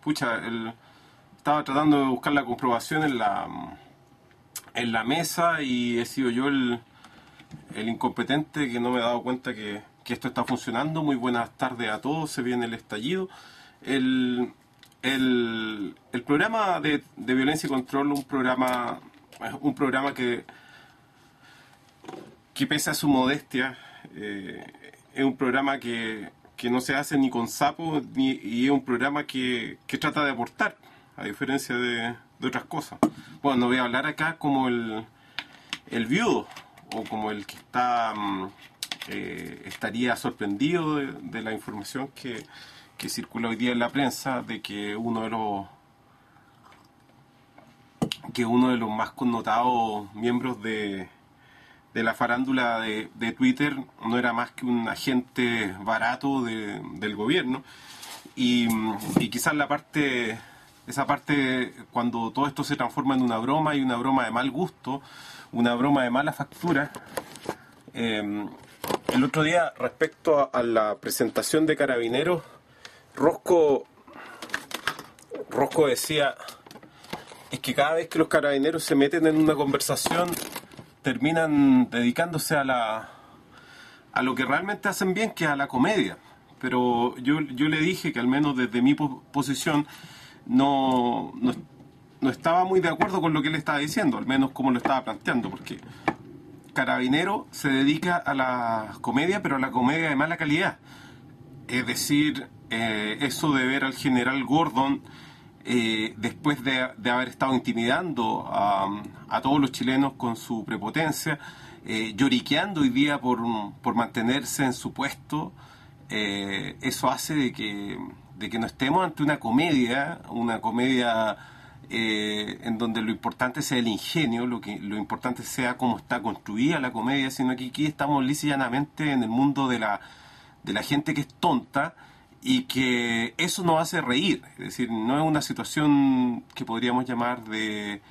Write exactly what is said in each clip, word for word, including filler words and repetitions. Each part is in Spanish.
pucha, el, estaba tratando de buscar la comprobación en la en la mesa y he sido yo el, el incompetente que no me he dado cuenta que, que esto está funcionando. Muy buenas tardes a todos, se viene el estallido. El, el, el programa de, de Violencia y Control, un programa, un programa que, que pese a su modestia, eh, es un programa que, que no se hace ni con sapos, ni, y es un programa que, que trata de aportar, a diferencia de, de otras cosas. Bueno, no voy a hablar acá como el, el viudo, o como el que está eh, estaría sorprendido de, de la información que, que circula hoy día en la prensa, de que uno de los que uno de los más connotados miembros de, de la farándula de, de Twitter no era más que un agente barato de, del gobierno. Y, y quizás la parte, esa parte, cuando todo esto se transforma en una broma, y una broma de mal gusto, una broma de mala factura. Eh, el otro día, respecto a, a la presentación de Carabineros, Rosco, Rosco decía, es que cada vez que los carabineros se meten en una conversación, terminan dedicándose a la a lo que realmente hacen bien, que es a la comedia. Pero yo, yo le dije que al menos desde mi posición no, no, no estaba muy de acuerdo con lo que él estaba diciendo, al menos como lo estaba planteando, porque Carabinero se dedica a la comedia, pero a la comedia de mala calidad. Es decir, eh, eso de ver al general Gordon, eh, después de, de haber estado intimidando a, a todos los chilenos con su prepotencia, eh, lloriqueando hoy día por, por mantenerse en su puesto, eh, eso hace de que, de que no estemos ante una comedia, una comedia eh, en donde lo importante sea el ingenio, lo, que, lo importante sea cómo está construida la comedia, sino que aquí estamos lisa y llanamente en el mundo de la de la gente que es tonta, y que eso nos hace reír. Es decir, no es una situación que podríamos llamar de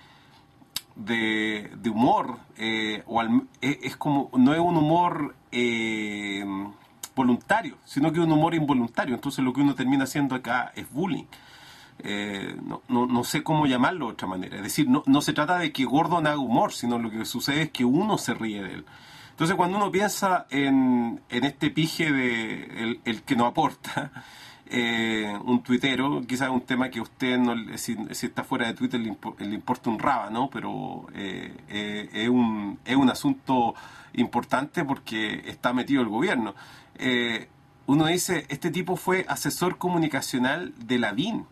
de, de humor, eh, o al, es, es como, no es un humor eh, voluntario, sino que es un humor involuntario. Entonces lo que uno termina haciendo acá es bullying. Eh, no, no, no sé cómo llamarlo de otra manera. Es decir, no, no se trata de que Gordon haga humor, sino lo que sucede es que uno se ríe de él. Entonces, cuando uno piensa en, en este pije de el, el que no aporta, eh, un tuitero, quizás es un tema que a usted, no, si, si está fuera de Twitter, le, impo, le importa un rábano, pero eh, eh, es, un, es un asunto importante porque está metido el gobierno. Eh, uno dice, este tipo fue asesor comunicacional de Lavín.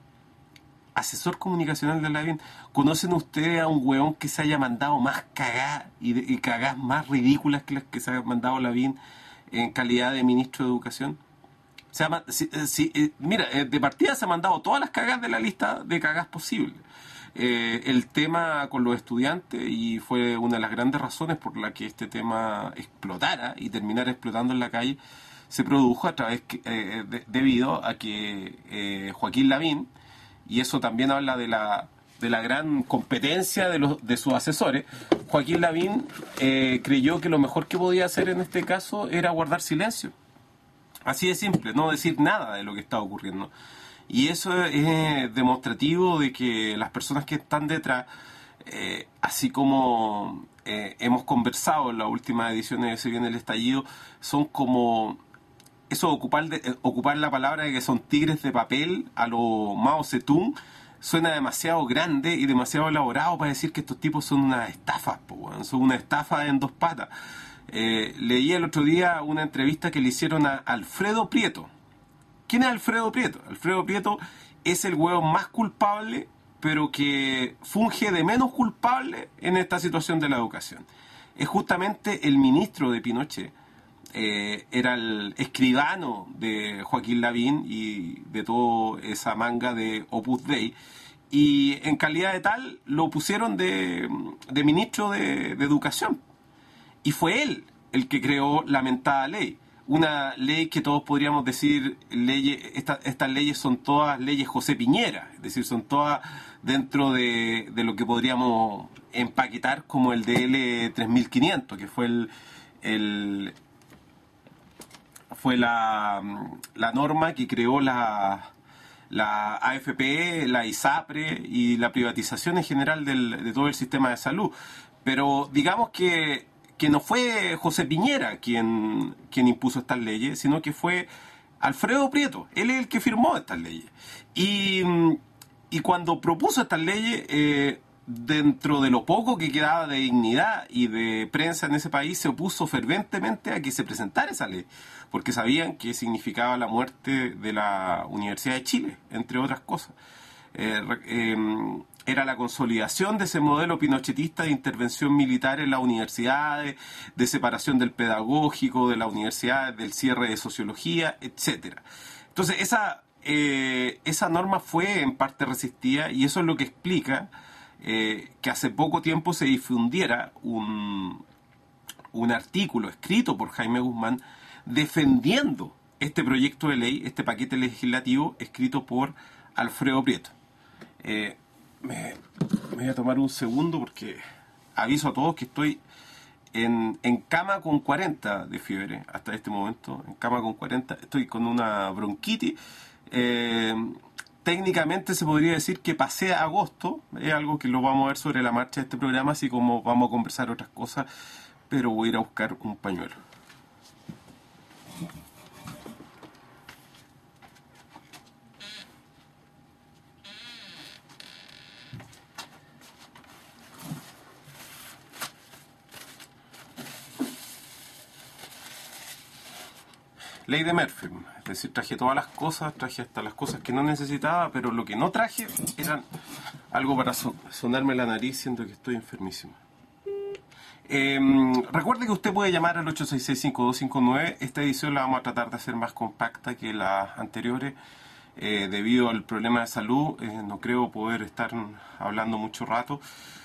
Asesor comunicacional de Lavín. ¿Conocen ustedes a un weón que se haya mandado más cagás y, de, y cagás más ridículas que las que se ha mandado Lavín en calidad de ministro de Educación? O sea, si, si, eh, mira, de partida se ha mandado todas las cagás de la lista de cagás posibles. Eh, el tema con los estudiantes, y fue una de las grandes razones por la que este tema explotara y terminara explotando en la calle, se produjo a través eh, de, debido a que eh, Joaquín Lavín, y eso también habla de la de la gran competencia de los de sus asesores, Joaquín Lavín eh, creyó que lo mejor que podía hacer en este caso era guardar silencio. Así de simple, no decir nada de lo que está ocurriendo. Y eso es demostrativo de que las personas que están detrás, eh, así como eh, hemos conversado en las últimas ediciones de Se Viene el Estallido, son como... Eso, ocupar, de, ocupar la palabra de que son tigres de papel a lo Mao Zedong, suena demasiado grande y demasiado elaborado para decir que estos tipos son unas estafas, po, son una estafa en dos patas. Eh, leí el otro día una entrevista que le hicieron a Alfredo Prieto. ¿Quién es Alfredo Prieto? Alfredo Prieto es el hueón más culpable, pero que funge de menos culpable en esta situación de la educación. Es justamente el ministro de Pinochet. Eh, era el escribano de Joaquín Lavín y de toda esa manga de Opus Dei, y en calidad de tal lo pusieron de, de ministro de, de Educación, y fue él el que creó la mentada ley, una ley que todos podríamos decir, leyes, esta, estas leyes son todas leyes José Piñera, es decir, son todas dentro de, de lo que podríamos empaquetar como el D L tres mil quinientos, que fue el, el fue la, la norma que creó la, la A F P, la ISAPRE y la privatización en general del, de todo el sistema de salud. Pero digamos que, que no fue José Piñera quien, quien impuso estas leyes, sino que fue Alfredo Prieto. Él es el que firmó estas leyes. Y, y cuando propuso estas leyes, eh, dentro de lo poco que quedaba de dignidad y de prensa en ese país, se opuso ferventemente a que se presentara esa ley, porque sabían que significaba la muerte de la Universidad de Chile, entre otras cosas. Eh, eh, era la consolidación de ese modelo pinochetista de intervención militar en las universidades, de separación del pedagógico, de las universidades, del cierre de sociología, etcétera. Entonces, esa, eh, esa norma fue en parte resistida, y eso es lo que explica eh, que hace poco tiempo se difundiera un, un artículo escrito por Jaime Guzmán defendiendo este proyecto de ley, este paquete legislativo escrito por Alfredo Prieto. Eh, me, me voy a tomar un segundo porque aviso a todos que estoy en, en cama con cuarenta de fiebre hasta este momento, en cama con cuarenta, estoy con una bronquitis. Eh, técnicamente se podría decir que pasé a agosto, es algo que lo vamos a ver sobre la marcha de este programa, así como vamos a conversar otras cosas, pero voy a ir a buscar un pañuelo. Ley de Murphy, es decir, traje todas las cosas, traje hasta las cosas que no necesitaba, pero lo que no traje eran algo para son, sonarme la nariz, siendo que estoy enfermísimo. Eh, recuerde que usted puede llamar al ocho seis seis, cinco dos cinco nueve. Esta edición la vamos a tratar de hacer más compacta que las anteriores. Eh, debido al problema de salud, eh, no creo poder estar hablando mucho rato.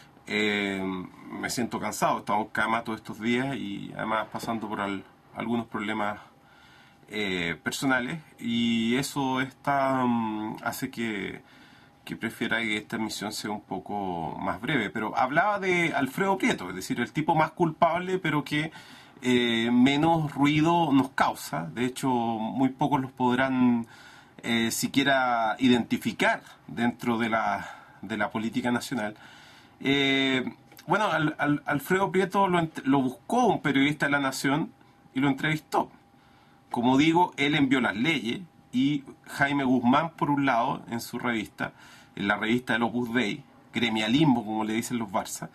Eh, me siento cansado, he estado en cama todos estos días y además pasando por al, algunos problemas Eh, personales, y eso está, um, hace que, que prefiera que esta emisión sea un poco más breve. Pero hablaba de Alfredo Prieto, es decir, el tipo más culpable, pero que eh, menos ruido nos causa. De hecho, muy pocos los podrán eh, siquiera identificar dentro de la, de la política nacional. Eh, bueno, al, al, Alfredo Prieto lo, lo buscó un periodista de La Nación y lo entrevistó. Como digo, él envió las leyes, y Jaime Guzmán, por un lado, en su revista, en la revista del Opus Dei, gremialismo, como le dicen los Barça,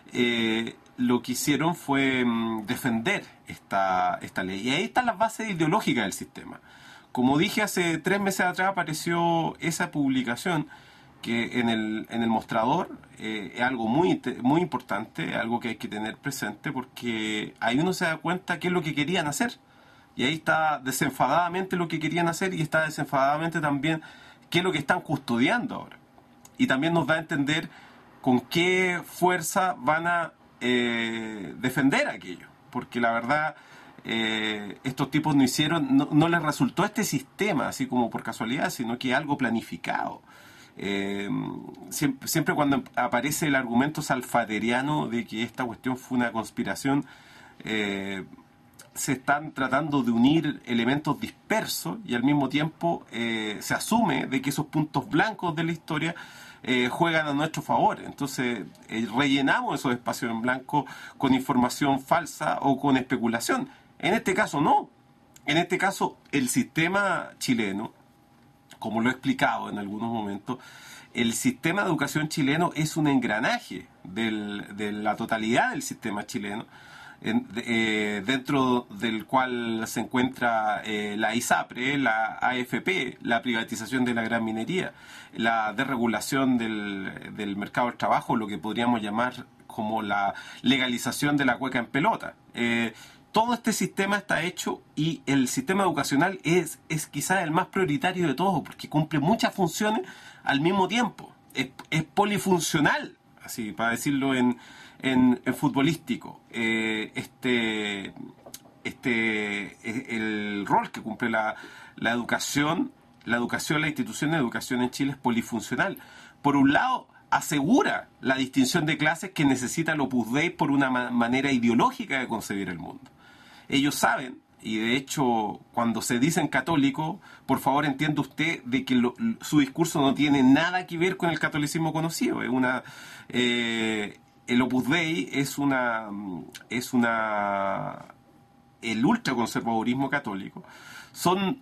eh, lo que hicieron fue um, defender esta, esta ley. Y ahí están las bases ideológicas del sistema. Como dije, hace tres meses atrás apareció esa publicación que en el, en el mostrador eh, es algo muy, muy importante, algo que hay que tener presente, porque ahí uno se da cuenta qué es lo que querían hacer. Y ahí está desenfadadamente lo que querían hacer, y está desenfadadamente también qué es lo que están custodiando ahora. Y también nos da a entender con qué fuerza van a eh, defender aquello. Porque la verdad, eh, estos tipos no hicieron, no, no les resultó este sistema así como por casualidad, sino que algo planificado. Eh, siempre, siempre cuando aparece el argumento salfaderiano de que esta cuestión fue una conspiración, eh, se están tratando de unir elementos dispersos, y al mismo tiempo eh, se asume de que esos puntos blancos de la historia eh, juegan a nuestro favor. Entonces eh, rellenamos esos espacios en blanco con información falsa o con especulación. En este caso no. En este caso el sistema chileno, como lo he explicado en algunos momentos, el sistema de educación chileno es un engranaje del, de la totalidad del sistema chileno, En, eh, dentro del cual se encuentra eh, la ISAPRE, la A F P, la privatización de la gran minería, la desregulación del, del mercado del trabajo, lo que podríamos llamar como la legalización de la cueca en pelota. Eh, todo este sistema está hecho, y el sistema educacional es, es quizás el más prioritario de todos, porque cumple muchas funciones al mismo tiempo. Es, es polifuncional, así para decirlo en En, en futbolístico. Eh, este, este, el rol que cumple la, la educación, la educación, la institución de educación en Chile es polifuncional. Por un lado, asegura la distinción de clases que necesita el Opus Dei por una ma- manera ideológica de concebir el mundo. Ellos saben y de hecho cuando se dicen católicos, por favor entienda usted de que lo, su discurso no tiene nada que ver con el catolicismo conocido. Es una eh, el Opus Dei es una es una el ultraconservadurismo católico son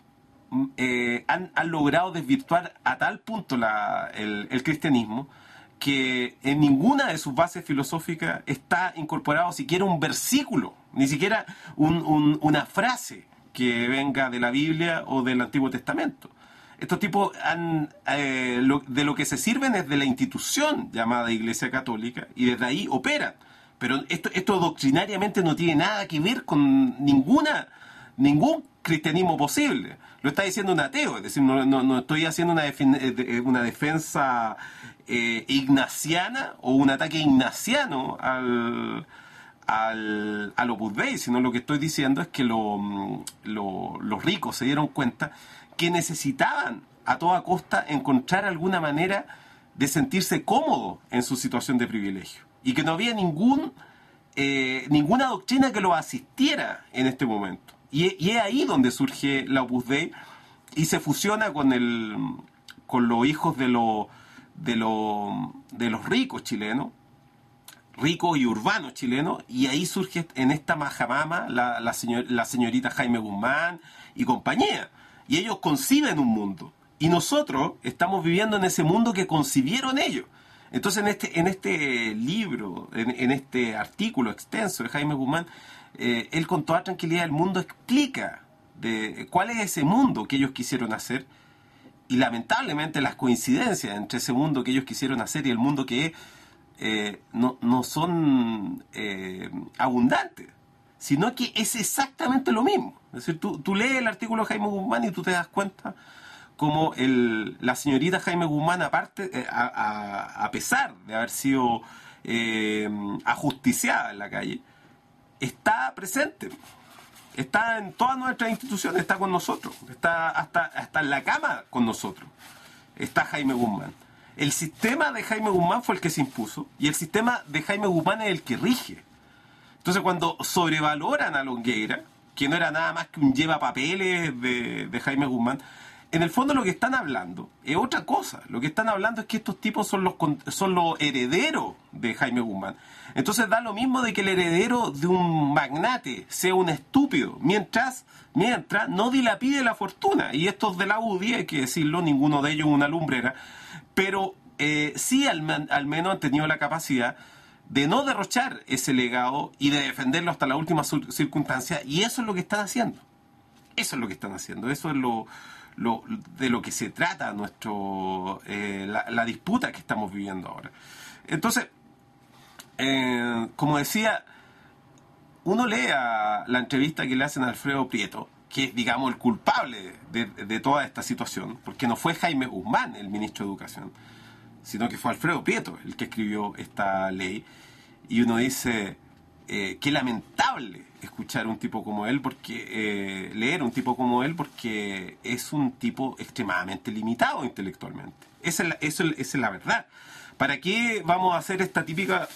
eh, han, han logrado desvirtuar a tal punto la, el, el cristianismo que en ninguna de sus bases filosóficas está incorporado siquiera un versículo, ni siquiera un, un, una frase que venga de la Biblia o del Antiguo Testamento. Estos tipos han, eh, lo, de lo que se sirven es de la institución llamada Iglesia Católica y desde ahí operan. Pero esto, esto doctrinariamente no tiene nada que ver con ninguna ningún cristianismo posible. Lo está diciendo un ateo, es decir, no, no, no estoy haciendo una, defen- una defensa eh, ignaciana o un ataque ignaciano al, al, al Opus Dei, sino lo que estoy diciendo es que lo, lo, los ricos se dieron cuenta que necesitaban a toda costa encontrar alguna manera de sentirse cómodos en su situación de privilegio y que no había ningún eh, ninguna doctrina que lo asistiera en este momento. Y, y es ahí donde surge la Opus Dei y se fusiona con el con los hijos de los de los de los ricos chilenos, ricos y urbanos chilenos, y ahí surge en esta majamama la, la, señor, la señorita Jaime Guzmán y compañía. Y ellos conciben un mundo. Y nosotros estamos viviendo en ese mundo que concibieron ellos. Entonces en este, en este libro, en, en este artículo extenso de Jaime Guzmán, eh, él con toda tranquilidad del mundo explica de cuál es ese mundo que ellos quisieron hacer. Y lamentablemente las coincidencias entre ese mundo que ellos quisieron hacer y el mundo que es, eh, no, no son eh, abundantes, sino que es exactamente lo mismo. Es decir, tú, tú lees el artículo de Jaime Guzmán y tú te das cuenta como el, la señorita Jaime Guzmán, aparte, eh, a, a, a pesar de haber sido eh, ajusticiada en la calle, está presente. Está en todas nuestras instituciones, está con nosotros, está hasta, hasta en la cama con nosotros. Está Jaime Guzmán. El sistema de Jaime Guzmán fue el que se impuso y el sistema de Jaime Guzmán es el que rige. Entonces cuando sobrevaloran a Longueira, que no era nada más que un llevapapeles de, de Jaime Guzmán, en el fondo lo que están hablando es otra cosa. Lo que están hablando es que estos tipos son los, son los herederos de Jaime Guzmán. Entonces da lo mismo de que el heredero de un magnate sea un estúpido, mientras, mientras no dilapide la fortuna. Y estos de la U D I, hay que decirlo, ninguno de ellos una lumbrera, pero eh, sí al, al menos han tenido la capacidad de no derrochar ese legado y de defenderlo hasta la última circunstancia. Y eso es lo que están haciendo. Eso es lo que están haciendo. Eso es lo... Lo, de lo que se trata nuestro eh, la, la disputa que estamos viviendo ahora. Entonces, eh, como decía, uno lee a la entrevista que le hacen a Alfredo Prieto, que es, digamos, el culpable de, de toda esta situación, porque no fue Jaime Guzmán el ministro de Educación, sino que fue Alfredo Prieto el que escribió esta ley, y uno dice, eh, qué lamentable escuchar un tipo como él, porque eh, leer un tipo como él, porque es un tipo extremadamente limitado intelectualmente. Esa es la, eso, esa es la verdad. ¿Para qué vamos a hacer esta típica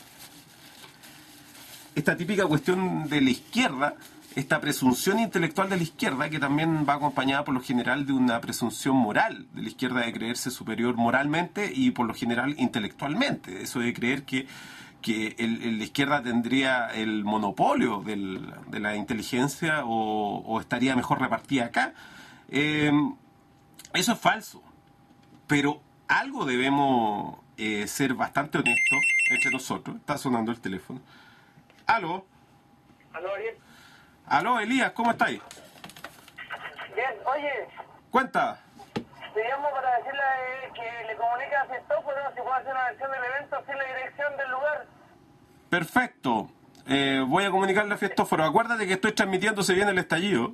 esta típica cuestión de la izquierda, esta presunción intelectual de la izquierda, que también va acompañada por lo general de una presunción moral de la izquierda de creerse superior moralmente y por lo general intelectualmente? Eso de creer que que el, el, la izquierda tendría el monopolio del, de la inteligencia o, o estaría mejor repartida acá. Eh, eso es falso. Pero algo debemos eh, ser bastante honestos entre nosotros. Está sonando el teléfono. ¿Aló? ¿Aló, Ariel? ¿Aló, Elías? ¿Cómo estáis? Bien, oye. Cuenta. Te llamo para decirle que le comunique a Festóforo si puede hacer una versión del evento sin la dirección del lugar. Perfecto. Eh, voy a comunicarle a Festóforo. Acuérdate que estoy transmitiéndose bien el estallido.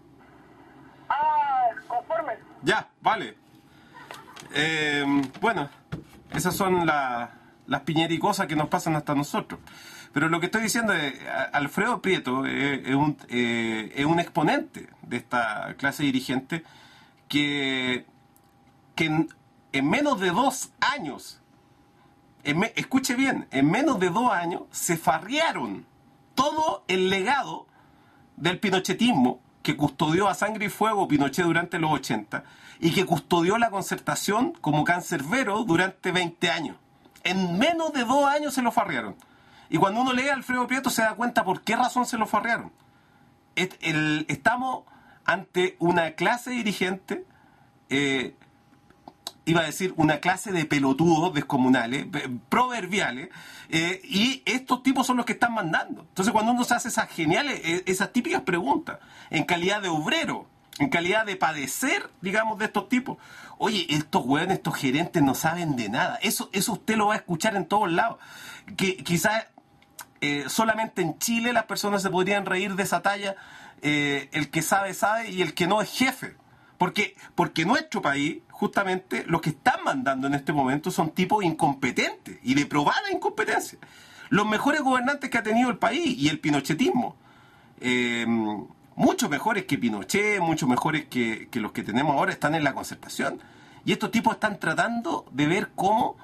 Ah, conforme. Ya, vale. Eh, bueno, esas son la, las piñericosas que nos pasan hasta nosotros. Pero lo que estoy diciendo es, Alfredo Prieto eh, es, un, eh, es un exponente de esta clase dirigente que, que en, en menos de dos años, en me, escuche bien, en menos de dos años se farrearon todo el legado del pinochetismo que custodió a sangre y fuego Pinochet durante los ochenta y que custodió la Concertación como cancerbero durante veinte años. En menos de dos años se lo farrearon. Y cuando uno lee a Alfredo Prieto se da cuenta por qué razón se lo farrearon. Et, el, estamos ante una clase dirigente, eh, iba a decir una clase de pelotudos descomunales, proverbiales, eh, y estos tipos son los que están mandando. Entonces cuando uno se hace esas geniales, esas típicas preguntas, en calidad de obrero, en calidad de padecer, digamos, de estos tipos, oye, estos hueones, estos gerentes no saben de nada. Eso, eso usted lo va a escuchar en todos lados. Que quizás eh, solamente en Chile las personas se podrían reír de esa talla, eh, el que sabe, sabe, y el que no es jefe. Porque, porque nuestro país, justamente, los que están mandando en este momento son tipos incompetentes y de probada incompetencia. Los mejores gobernantes que ha tenido el país y el pinochetismo. Eh, mucho mejores que Pinochet, mucho mejores que, que los que tenemos ahora, están en la Concertación. Y estos tipos están tratando de ver cómo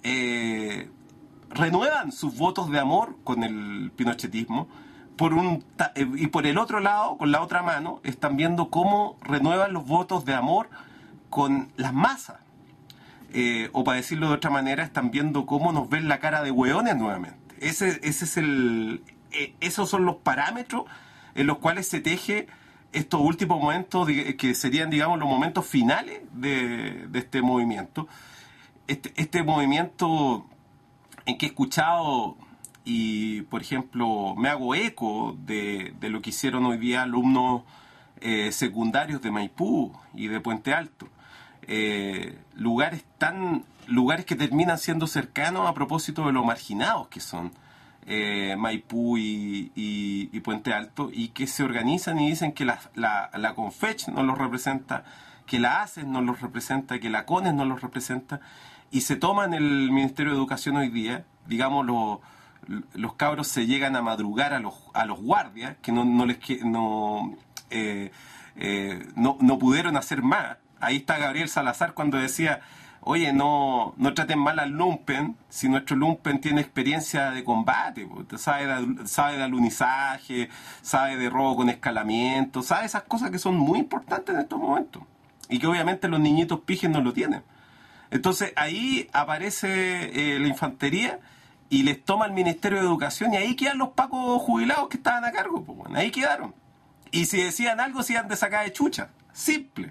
eh, renuevan sus votos de amor con el pinochetismo. Por un, y por el otro lado, con la otra mano, están viendo cómo renuevan los votos de amor con las masas. Eh, o para decirlo de otra manera, están viendo cómo nos ven la cara de hueones nuevamente. Ese, ese es el, eh, esos son los parámetros en los cuales se teje estos últimos momentos, de, que serían, digamos, los momentos finales de, de este movimiento. Este, este movimiento en que he escuchado, y por ejemplo me hago eco de, de lo que hicieron hoy día alumnos eh, secundarios de Maipú y de Puente Alto. Eh, lugares tan lugares que terminan siendo cercanos a propósito de lo marginados que son eh, Maipú y, y, y Puente Alto, y que se organizan y dicen que la, la, la Confech no los representa, que la A C E S no los representa, que la CONES no los representa, y se toman el Ministerio de Educación hoy día, digamos, los, los cabros se llegan a madrugar a los, a los guardias, que no, no les no, eh, eh, no, no pudieron hacer más. Ahí está Gabriel Salazar cuando decía, oye, no, no traten mal al lumpen, si nuestro lumpen tiene experiencia de combate, sabe de, sabe de alunizaje, sabe de robo con escalamiento, sabe esas cosas que son muy importantes en estos momentos, y que obviamente los niñitos pijes no lo tienen. Entonces ahí aparece eh, la infantería y les toma el Ministerio de Educación, y ahí quedan los pacos jubilados que estaban a cargo, pues, bueno, ahí quedaron. Y si decían algo, se iban de sacar de chucha, simple.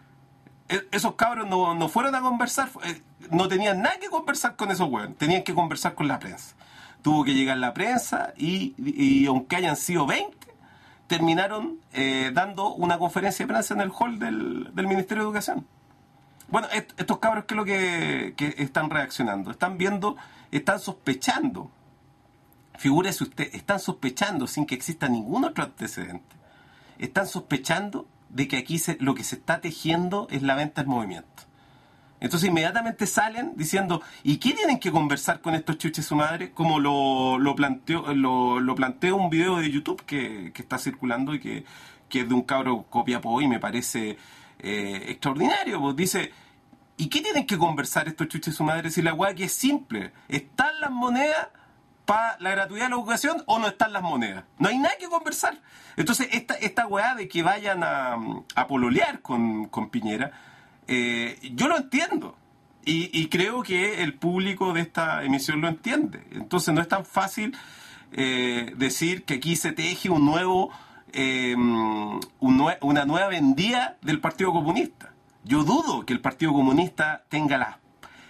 Esos cabros no, no fueron a conversar, no tenían nada que conversar con esos huevos, tenían que conversar con la prensa. Tuvo que llegar la prensa y, y aunque hayan sido veinte, terminaron eh, dando una conferencia de prensa en el hall del, del Ministerio de Educación. Bueno, est- estos cabros, ¿qué es lo que, que están reaccionando? Están viendo, están sospechando, figúrese usted, están sospechando sin que exista ningún otro antecedente, están sospechando de que aquí se, lo que se está tejiendo es la venta del movimiento. Entonces inmediatamente salen diciendo, ¿y qué tienen que conversar con estos chuches su madre? Como lo, lo planteó lo, lo planteó un video de YouTube que, que está circulando y que, que es de un cabro Copiapó y me parece eh, extraordinario. Pues dice, ¿y qué tienen que conversar estos chuches su madre si la hueá que es simple? ¿Están las monedas para la gratuidad de la educación o no están las monedas? No hay nada que conversar. Entonces esta, esta weá de que vayan a, a pololear con, con Piñera, eh, yo lo entiendo y, y creo que el público de esta emisión lo entiende. Entonces no es tan fácil eh, decir que aquí se teje un nuevo eh, un nue- una nueva vendida del Partido Comunista. Yo dudo que el Partido Comunista tenga la,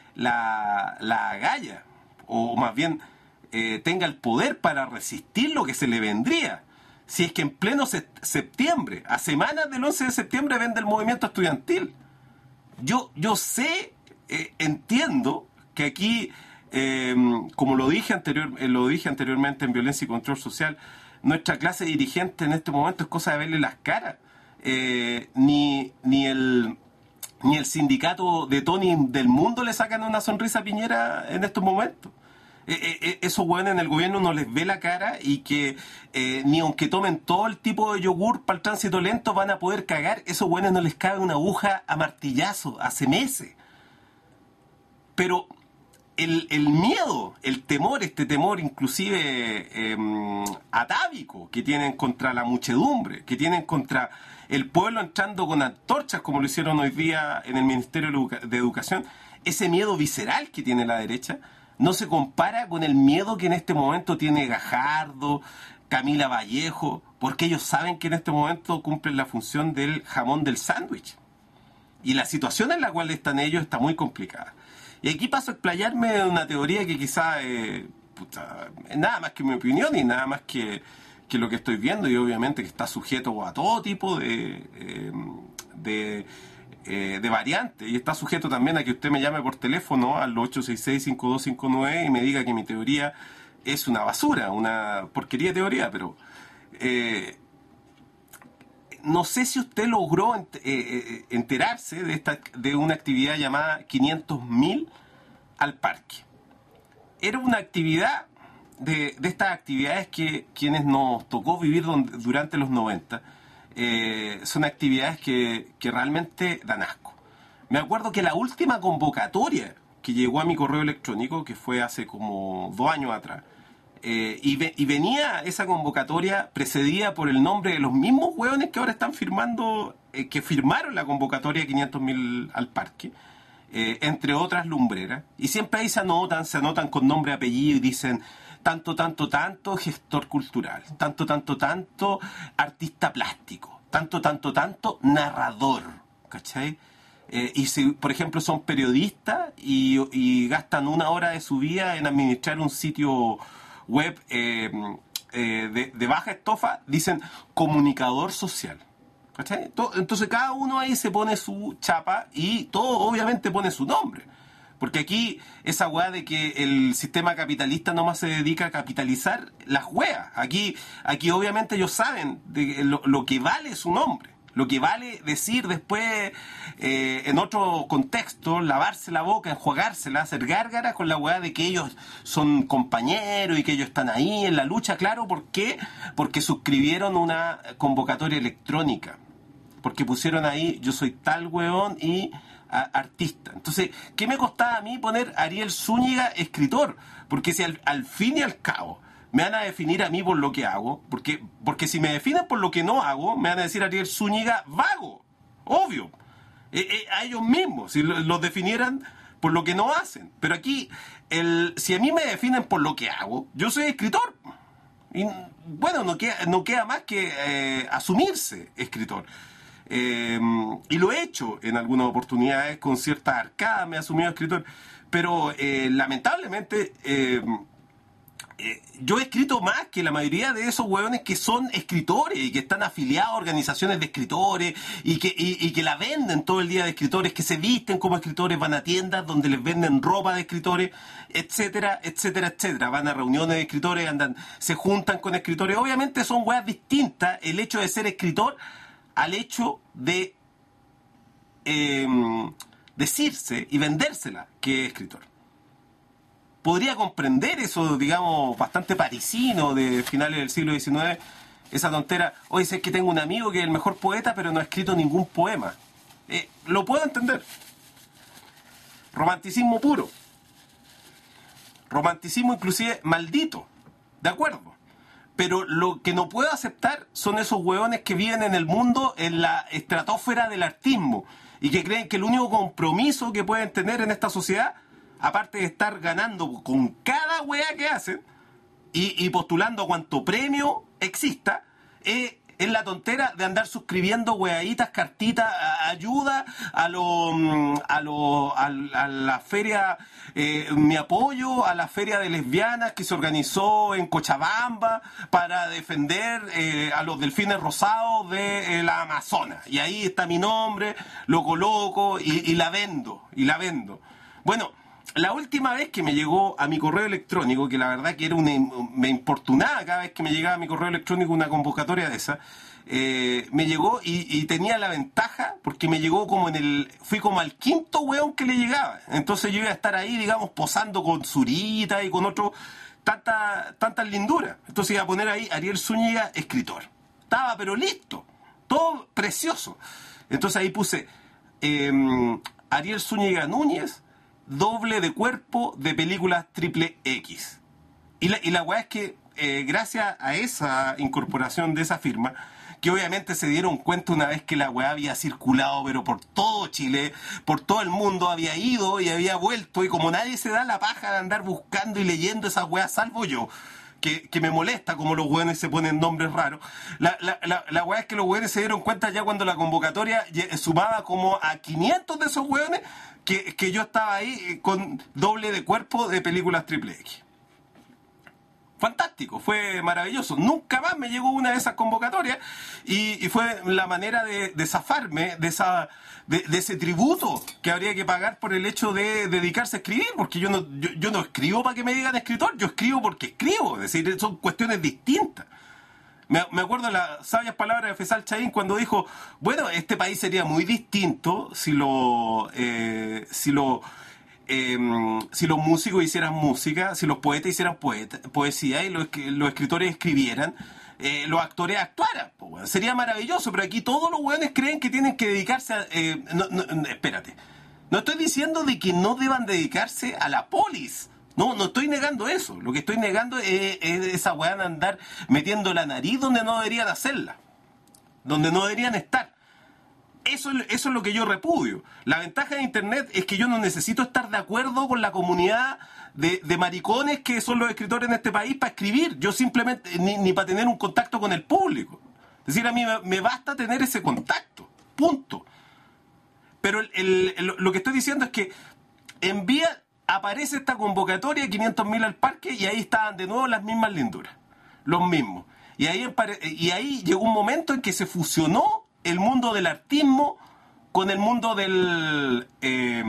la, la agalla, o más bien Eh, tenga el poder para resistir lo que se le vendría. Si es que en pleno se- septiembre, a semanas del once de septiembre, vende el movimiento estudiantil. Yo, yo sé, eh, entiendo que aquí, eh, como lo dije, anterior, eh, lo dije anteriormente en Violencia y Control Social, nuestra clase dirigente en este momento es cosa de verle las caras. Eh, ni, ni el... Ni el sindicato de Tony del mundo le sacan una sonrisa a Piñera en estos momentos. Eh, eh, esos hueones en el gobierno no les ve la cara, y que eh, ni aunque tomen todo el tipo de yogur para el tránsito lento van a poder cagar. Esos hueones no les cabe una aguja a martillazo hace meses. Pero el, el miedo, el temor, este temor inclusive eh, atávico que tienen contra la muchedumbre, que tienen contra el pueblo entrando con antorchas, como lo hicieron hoy día en el Ministerio de Educación, ese miedo visceral que tiene la derecha, no se compara con el miedo que en este momento tiene Gajardo, Camila Vallejo, porque ellos saben que en este momento cumplen la función del jamón del sándwich. Y la situación en la cual están ellos está muy complicada. Y aquí paso a explayarme en una teoría que quizá eh, puta, nada más que mi opinión y nada más que, que lo que estoy viendo, y obviamente que está sujeto a todo tipo de, eh, de, eh, de variantes, y está sujeto también a que usted me llame por teléfono al ocho seis seis, cinco dos cinco nueve y me diga que mi teoría es una basura, una porquería de teoría, pero eh, no sé si usted logró ent eh, enterarse de, esta, de una actividad llamada quinientos mil al parque. Era una actividad de, de estas actividades que quienes nos tocó vivir donde, durante los noventa, eh, son actividades que, que realmente dan asco. Me acuerdo que la última convocatoria que llegó a mi correo electrónico, que fue hace como dos años atrás, eh, y, ve, y venía esa convocatoria precedida por el nombre de los mismos hueones que ahora están firmando, eh, que firmaron la convocatoria de quinientos mil al parque, eh, entre otras lumbreras, y siempre ahí se anotan, se anotan con nombre y apellido y dicen tanto, tanto, tanto gestor cultural, tanto, tanto, tanto artista plástico, tanto, tanto, tanto narrador, ¿cachai? Eh, y si, por ejemplo, son periodistas y, y gastan una hora de su vida en administrar un sitio web eh, eh, de, de baja estofa, dicen comunicador social. ¿Cachai? Entonces cada uno ahí se pone su chapa y todo obviamente pone su nombre. Porque aquí esa weá de que el sistema capitalista nomás se dedica a capitalizar las weas. Aquí, aquí obviamente ellos saben de lo, lo que vale su nombre. Lo que vale decir después, eh, en otro contexto, lavarse la boca, enjuagársela, hacer gárgara con la weá de que ellos son compañeros y que ellos están ahí en la lucha, claro. ¿Por qué? Porque suscribieron una convocatoria electrónica. Porque pusieron ahí, yo soy tal weón y a, artista. Entonces, ¿qué me costaba a mí poner Ariel Zúñiga escritor? Porque si al, al fin y al cabo me van a definir a mí por lo que hago, porque, porque si me definen por lo que no hago, me van a decir Ariel Zúñiga vago, obvio, eh, eh, a ellos mismos, si los lo definieran por lo que no hacen. Pero aquí, el, si a mí me definen por lo que hago, yo soy escritor. Y bueno, no queda, no queda más que eh, asumirse escritor. Eh, y lo he hecho en algunas oportunidades con cierta arcada, me he asumido escritor, pero eh, lamentablemente... Eh, Eh, yo he escrito más que la mayoría de esos hueones que son escritores y que están afiliados a organizaciones de escritores y que, y, y que la venden todo el día de escritores, que se visten como escritores, van a tiendas donde les venden ropa de escritores, etcétera, etcétera, etcétera. Van a reuniones de escritores, andan, se juntan con escritores. Obviamente son hueas distintas el hecho de ser escritor al hecho de eh, decirse y vendérsela que es escritor. Podría comprender eso, digamos, bastante parisino de finales del siglo diecinueve, esa tontera, oye, sé que tengo un amigo que es el mejor poeta, pero no ha escrito ningún poema. Eh, lo puedo entender. Romanticismo puro. Romanticismo inclusive maldito. De acuerdo. Pero lo que no puedo aceptar son esos hueones que viven en el mundo, en la estratosfera del artismo, y que creen que el único compromiso que pueden tener en esta sociedad, aparte de estar ganando con cada weá que hacen y, y postulando a cuanto premio exista, es, es la tontera de andar suscribiendo weaditas, cartitas, a, ayuda a, lo, a, lo, a, a la feria, eh, mi apoyo a la feria de lesbianas que se organizó en Cochabamba para defender eh, a los delfines rosados de eh, la Amazonas. Y ahí está mi nombre, lo coloco y, y la vendo, y la vendo. Bueno, la última vez que me llegó a mi correo electrónico, que la verdad que era una, me importunaba cada vez que me llegaba a mi correo electrónico una convocatoria de esa, eh, me llegó y, y tenía la ventaja, porque me llegó como en el, fui como al quinto weón que le llegaba. Entonces yo iba a estar ahí, digamos, posando con Zurita y con otro, tanta, tantas linduras. Entonces iba a poner ahí Ariel Zúñiga, escritor. Estaba pero listo, todo precioso. Entonces ahí puse eh, Ariel Zúñiga Núñez, doble de cuerpo de películas triple X. Y la, y la weá es que, eh, gracias a esa incorporación de esa firma, que obviamente se dieron cuenta una vez que la weá había circulado, pero por todo Chile, por todo el mundo, había ido y había vuelto, y como nadie se da la paja de andar buscando y leyendo esas weas, salvo yo, que, que me molesta como los weones se ponen nombres raros, la, la, la, la weá es que los weones se dieron cuenta ya cuando la convocatoria sumaba como a quinientos de esos weones, que, que yo estaba ahí con doble de cuerpo de películas triple X. Fantástico, fue maravilloso. Nunca más me llegó una de esas convocatorias y, y fue la manera de, de zafarme de, esa, de, de ese tributo que habría que pagar por el hecho de dedicarse a escribir, porque yo no, yo, yo no escribo para que me digan escritor, yo escribo porque escribo, es decir, son cuestiones distintas. Me, me acuerdo de las sabias palabras de Fesal Chaín cuando dijo, bueno, este país sería muy distinto si lo... Eh, si lo Eh, si los músicos hicieran música, si los poetas hicieran poeta, poesía y los, los escritores escribieran, eh, los actores actuaran. Pues, bueno, sería maravilloso, pero aquí todos los hueones creen que tienen que dedicarse a... Eh, no, no, espérate, no estoy diciendo de que no deban dedicarse a la polis. No, no estoy negando eso. Lo que estoy negando es, es esa hueá de andar metiendo la nariz donde no deberían hacerla, donde no deberían estar. Eso, eso es lo que yo repudio. La ventaja de Internet es que yo no necesito estar de acuerdo con la comunidad de, de maricones que son los escritores en este país para escribir. Yo simplemente, ni, ni para tener un contacto con el público. Es decir, a mí me, me basta tener ese contacto. Punto. Pero el, el, el, lo que estoy diciendo es que en vía aparece esta convocatoria de quinientos mil al parque y ahí estaban de nuevo las mismas linduras. Los mismos. Y ahí, y ahí llegó un momento en que se fusionó el mundo del artismo con el mundo del eh,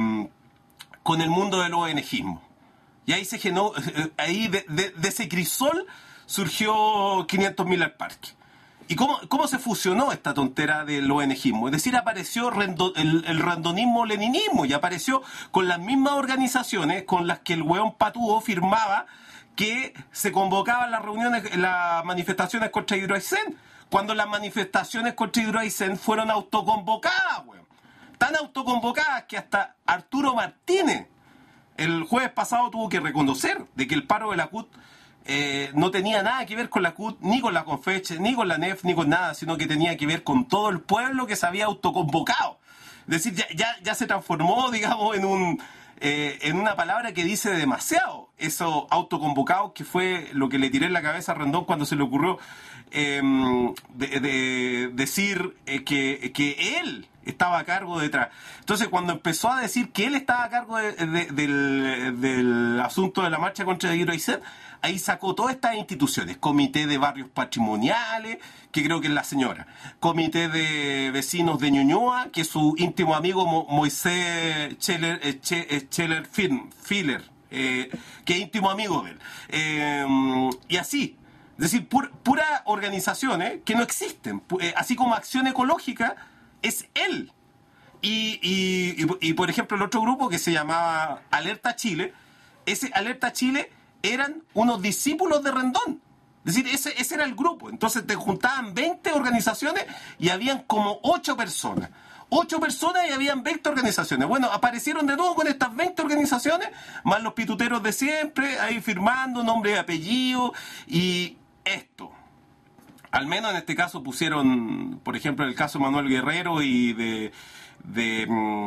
con el mundo del ONGismo. Y ahí se generó, ahí de, de, de ese crisol surgió quinientos mil al parque. ¿Y cómo, cómo se fusionó esta tontera del ONGismo? Es decir, apareció rendo, el, el randonismo-leninismo y apareció con las mismas organizaciones con las que el weón Patúo firmaba que se convocaban las reuniones, las manifestaciones contra Hydro Aysén, cuando las manifestaciones contra Hydro Aysén fueron autoconvocadas, weón. Tan autoconvocadas que hasta Arturo Martínez el jueves pasado tuvo que reconocer de que el paro de la C U T eh, no tenía nada que ver con la C U T, ni con la Confeche, ni con la N E F, ni con nada, sino que tenía que ver con todo el pueblo que se había autoconvocado. Es decir, ya, ya, ya se transformó, digamos, en un... Eh, en una palabra que dice demasiado, eso autoconvocado, que fue lo que le tiré en la cabeza a Rendón cuando se le ocurrió eh, de, de decir eh, que, que él estaba a cargo detrás. Entonces, cuando empezó a decir que él estaba a cargo de, de, del, del asunto de la marcha contra Hydro Aysén, ahí sacó todas estas instituciones, comité de barrios patrimoniales, que creo que es la señora, comité de vecinos de Ñuñoa, que es su íntimo amigo Mo Moisés Scheller, eh, Scheller Filler, eh, que es íntimo amigo de él. Eh, y así, es decir, pur, puras organizaciones que no existen, eh, así como Acción Ecológica, es él. Y, y, y, y, por ejemplo, el otro grupo que se llamaba Alerta Chile, ese Alerta Chile eran unos discípulos de Rendón. Es decir, ese, ese era el grupo. Entonces te juntaban veinte organizaciones y habían como ocho personas. ocho personas y habían veinte organizaciones. Bueno, aparecieron de nuevo con estas veinte organizaciones, más los pituteros de siempre, ahí firmando nombre y apellido, y esto. Al menos en este caso pusieron, por ejemplo, el caso de Manuel Guerrero y de... de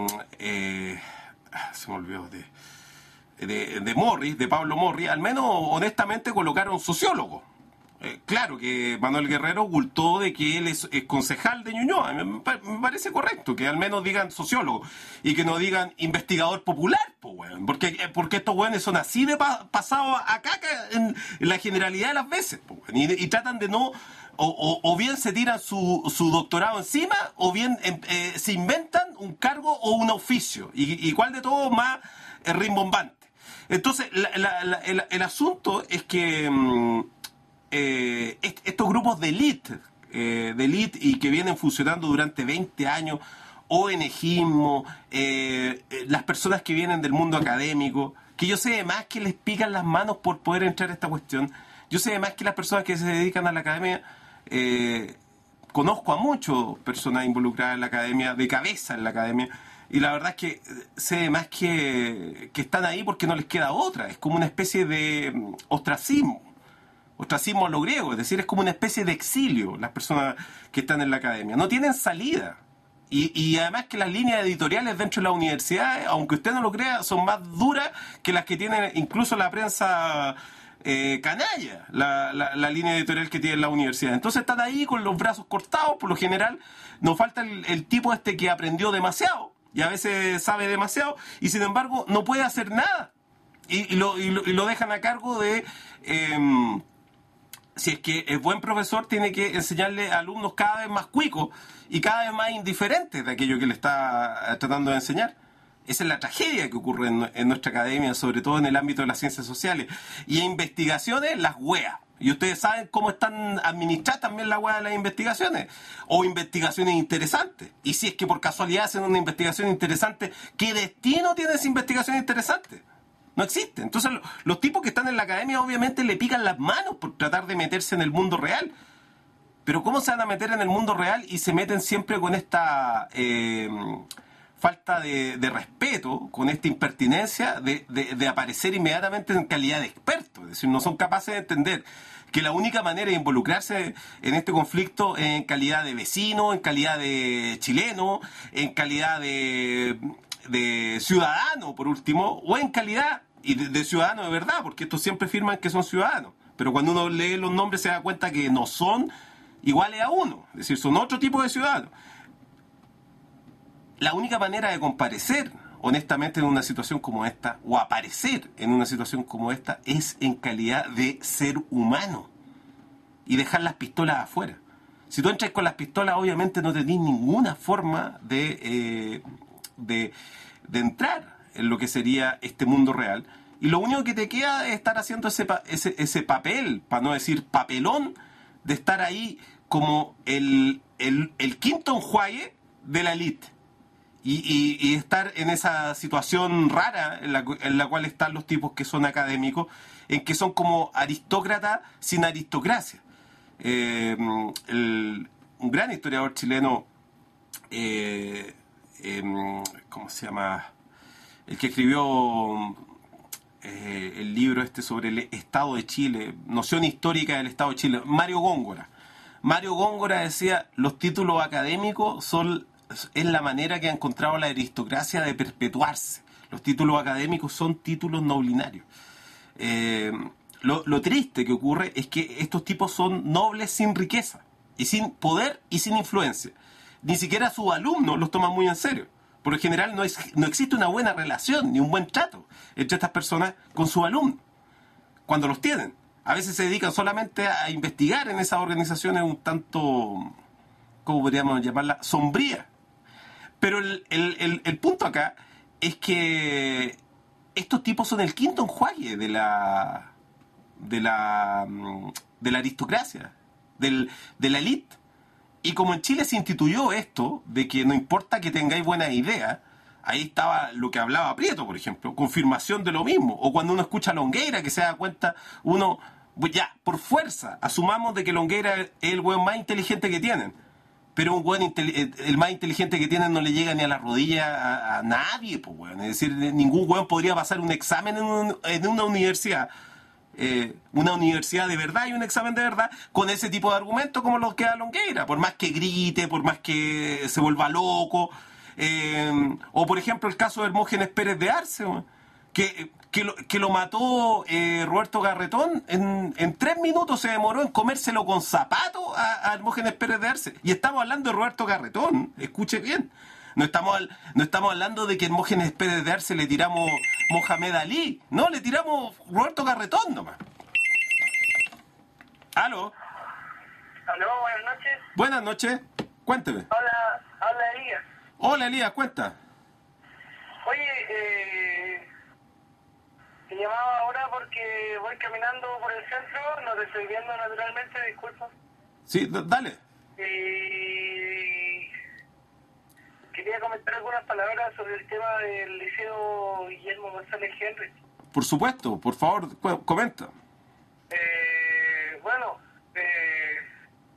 eh, se me olvidó, de... De, de Morris, de Pablo Morris, al menos honestamente colocaron sociólogo. Eh, claro que Manuel Guerrero ocultó de que él es, es concejal de Ñuñoa. Me, me parece correcto que al menos digan sociólogo y que no digan investigador popular, pues, bueno, porque, porque estos güeyes son así de pa, pasados a caca en, en la generalidad de las veces, pues, bueno, y, y tratan de no, o, o, o bien se tiran su, su doctorado encima, o bien eh, se inventan un cargo o un oficio, y, y cuál de todos más eh, rimbombante. Entonces, la, la, la, el, el asunto es que mmm, eh, est, estos grupos de élite, eh, de élite y que vienen funcionando durante veinte años, ONGismo, eh, las personas que vienen del mundo académico, que yo sé de más que les pican las manos por poder entrar a esta cuestión, yo sé de más que las personas que se dedican a la academia, eh, conozco a muchas personas involucradas en la academia, de cabeza en la academia, y la verdad es que sé más que, que están ahí porque no les queda otra. Es como una especie de mm, ostracismo. Ostracismo a lo griego, es decir, es como una especie de exilio las personas que están en la academia. No tienen salida. Y, y además que las líneas editoriales dentro de la universidad, aunque usted no lo crea, son más duras que las que tiene incluso la prensa eh, canalla, la, la, la línea editorial que tiene la universidad. Entonces están ahí con los brazos cortados, por lo general. Nos falta el, el tipo este que aprendió demasiado y a veces sabe demasiado y sin embargo no puede hacer nada. Y, y, lo, y, lo, y lo dejan a cargo de... Eh, si es que es buen profesor, tiene que enseñarle a alumnos cada vez más cuicos y cada vez más indiferentes de aquello que le está tratando de enseñar. Esa es la tragedia que ocurre en, en nuestra academia, sobre todo en el ámbito de las ciencias sociales. Y en investigaciones, las weas. Y ustedes saben cómo están administradas también las weas de las investigaciones. O investigaciones interesantes. Y si es que por casualidad hacen una investigación interesante, ¿qué destino tiene esa investigación interesante? No existe. Entonces los tipos que están en la academia obviamente le pican las manos por tratar de meterse en el mundo real. Pero ¿cómo se van a meter en el mundo real y se meten siempre con esta eh, falta de, de respeto, con esta impertinencia de, de, de aparecer inmediatamente en calidad de expertos? Es decir, no son capaces de entender que la única manera de involucrarse en este conflicto es en calidad de vecino, en calidad de chileno, en calidad de... de ciudadano, por último, o en calidad y de, de ciudadano de verdad, porque estos siempre afirman que son ciudadanos, pero cuando uno lee los nombres se da cuenta que no son iguales a uno, es decir, son otro tipo de ciudadanos. La única manera de comparecer honestamente en una situación como esta, o aparecer en una situación como esta, es en calidad de ser humano y dejar las pistolas afuera. Si tú entras con las pistolas, obviamente no tenés ninguna forma de eh, De, de entrar en lo que sería este mundo real, y lo único que te queda es estar haciendo ese, ese, ese papel, para no decir papelón, de estar ahí como el, el, el quinto enjuague de la élite y, y, y estar en esa situación rara en la, en la cual están los tipos que son académicos, en que son como aristócratas sin aristocracia. Eh, el, un gran historiador chileno, eh, Eh, ¿cómo se llama? El que escribió eh, el libro este sobre el Estado de Chile, noción histórica del Estado de Chile, Mario Góngora. Mario Góngora decía, los títulos académicos son, es la manera que ha encontrado la aristocracia de perpetuarse. Los títulos académicos son títulos noblinarios. Eh, lo, lo triste que ocurre es que estos tipos son nobles sin riqueza, y sin poder y sin influencia. Ni siquiera sus alumnos los toman muy en serio. Por lo general no, es, no existe una buena relación ni un buen trato entre estas personas con sus alumnos, cuando los tienen. A veces se dedican solamente a investigar en esas organizaciones un tanto, ¿cómo podríamos llamarla?, sombría. Pero el, el, el, el punto acá es que estos tipos son el quinto enjuague de la, de la, de la aristocracia, del, de la élite. Y como en Chile se instituyó esto, de que no importa que tengáis buenas ideas, ahí estaba lo que hablaba Prieto, por ejemplo, confirmación de lo mismo. O cuando uno escucha a Longueira, que se da cuenta, uno, pues ya, por fuerza, asumamos de que Longueira es el weón más inteligente que tienen. Pero un weón, el más inteligente que tienen no le llega ni a la rodilla a, a nadie, pues weón. Es decir, ningún weón podría pasar un examen en, un, en una universidad. Eh, una universidad de verdad y un examen de verdad con ese tipo de argumentos como los que da Longueira, por más que grite, por más que se vuelva loco, eh, o por ejemplo el caso de Hermógenes Pérez de Arce, que, que, lo, que lo mató eh, Roberto Garretón en, en tres minutos se demoró en comérselo con zapato a, a Hermógenes Pérez de Arce, y estamos hablando de Roberto Garretón, escuche bien. No estamos, no estamos hablando de que Hermógenes Pérez de Arce le tiramos Mohamed Ali. No, le tiramos Roberto Garretón nomás. ¿Aló? Aló, buenas noches. Buenas noches. Cuénteme. Hola, habla Elías. Hola, Elías, cuenta. Oye, eh, te llamaba ahora porque voy caminando por el centro, no te estoy viendo naturalmente, disculpa. Sí, d- dale. Y quería comentar algunas palabras sobre el tema del Liceo Guillermo González Henry. Por supuesto, por favor, cu- comenta. Eh, bueno, eh,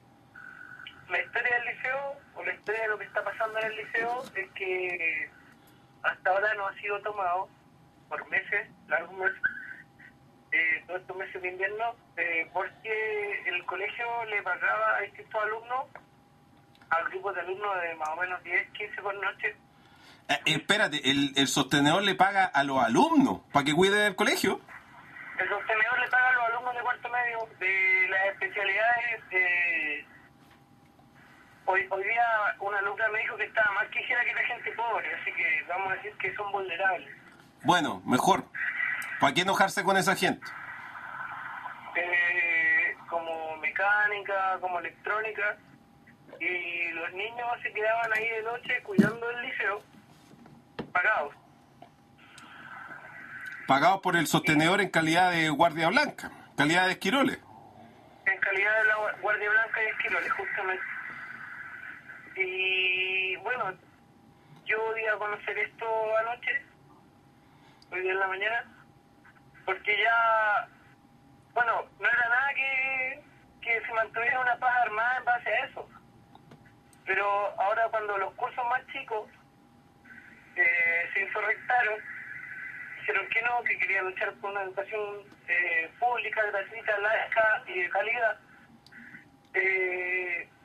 la historia del liceo, o la historia de lo que está pasando en el liceo, es que hasta ahora no ha sido tomado por meses, largos meses, eh, todos estos meses de invierno, eh, porque el colegio le pagaba a distintos alumnos, al grupo de alumnos de más o menos diez, quince por noche. Eh, espérate, el, el sostenedor le paga a los alumnos para que cuiden el colegio. El sostenedor le paga a los alumnos de cuarto medio de las especialidades. Eh, hoy, hoy día una alumna me dijo que estaba más quejera que la gente pobre, así que vamos a decir que son vulnerables. Bueno, mejor. ¿Para qué enojarse con esa gente? Eh, como mecánica, como electrónica, y los niños se quedaban ahí de noche cuidando el liceo, pagados. Pagados por el sostenedor en calidad de guardia blanca, calidad de esquiroles. En calidad de la guardia blanca y esquiroles, justamente. Y bueno, yo di a conocer esto anoche, hoy día en la mañana, porque ya, bueno, no era nada que, que se mantuviera una paz armada en base a eso. Pero ahora cuando los cursos más chicos eh, se insurrectaron, dijeron que no, que querían luchar por una educación eh, pública, gratuita, laica y de calidad, eh,